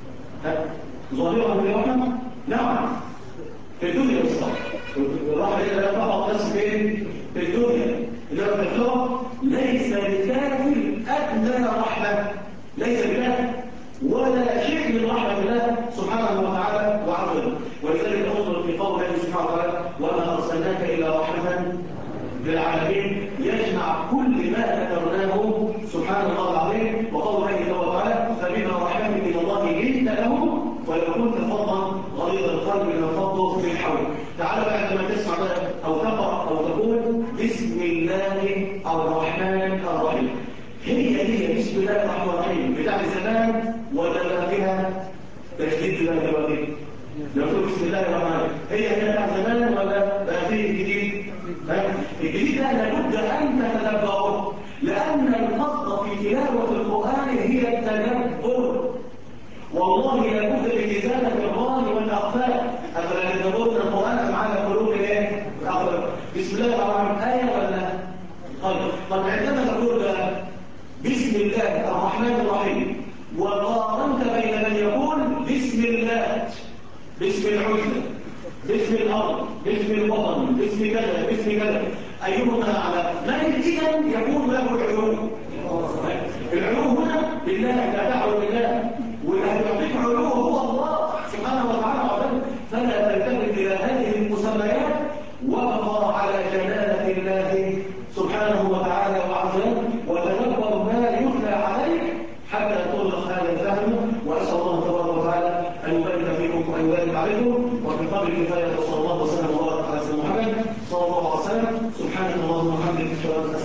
ظاهرة من الرحمة؟ نعم، في الدنيا بالصبر. الرحمة لا فقط بس في الدنيا، إنما في الآخرة ليس للكافر أدنى رحمة، ليس بكافر ولا شيء من رحمة الله سبحانه وتعالى وعظمه. ولذلك انظر في قول الله سبحانه وتعالى: وما أرسلناك إلا رحمة للعالمين يجمع كل ما ذكرناه سبحان الله العظيم. وقول الله تعالى فبما رحمة من الله لنت لهم ولو كنت فظا غليظ القلب لانفضوا في الحول. تعالى بعد ما تسمع او تقرا او تقول بسم الله الرحمن الرحيم. هي بسم الله الرحمن الرحيم بتاع زمان ولا ما فيها تجديد الله دلوقتي؟ لو تقول بسم الله الرحمن الرحيم هي بتاع زمان ولا بقى فيه جديد؟ الجديد ده لابد ان تتدبره، لان القصد في تلاوه القران هي التدبر. والله لابد من ازاله الظن والاخفاء. افلا تدبرون القران ام على قلوب ايه؟ بسم الله الرحمن الرحيم ايه ولا؟ طب عندما تقول بسم الله الرحمن الرحيم وقارنت بين من يقول بسم الله، باسم العزلة، باسم الأرض، باسم الوطن، باسم كذا، باسم كذا، أيهما أعلى؟ من إذا يكون له العلو؟ العلو هنا بالله، لا تعلو بالله، واللي هيعطيك علو هو الله سبحانه وتعالى. فلا تلتفت إلى هذه المسميات وابقى على جلالة الله سبحانه وتعالى وعظمته وتدبر ما يتلى عليك حتى تطلق هذا الفهم. وأسأل الله تبارك وتعالى أن يبارك فيكم وأن يبارك عليكم. وفي قبل الكفاية وصلى الله وسلم وبارك على سيدنا محمد صلى الله عليه وسلم. سبحانك اللهم وبحمدك.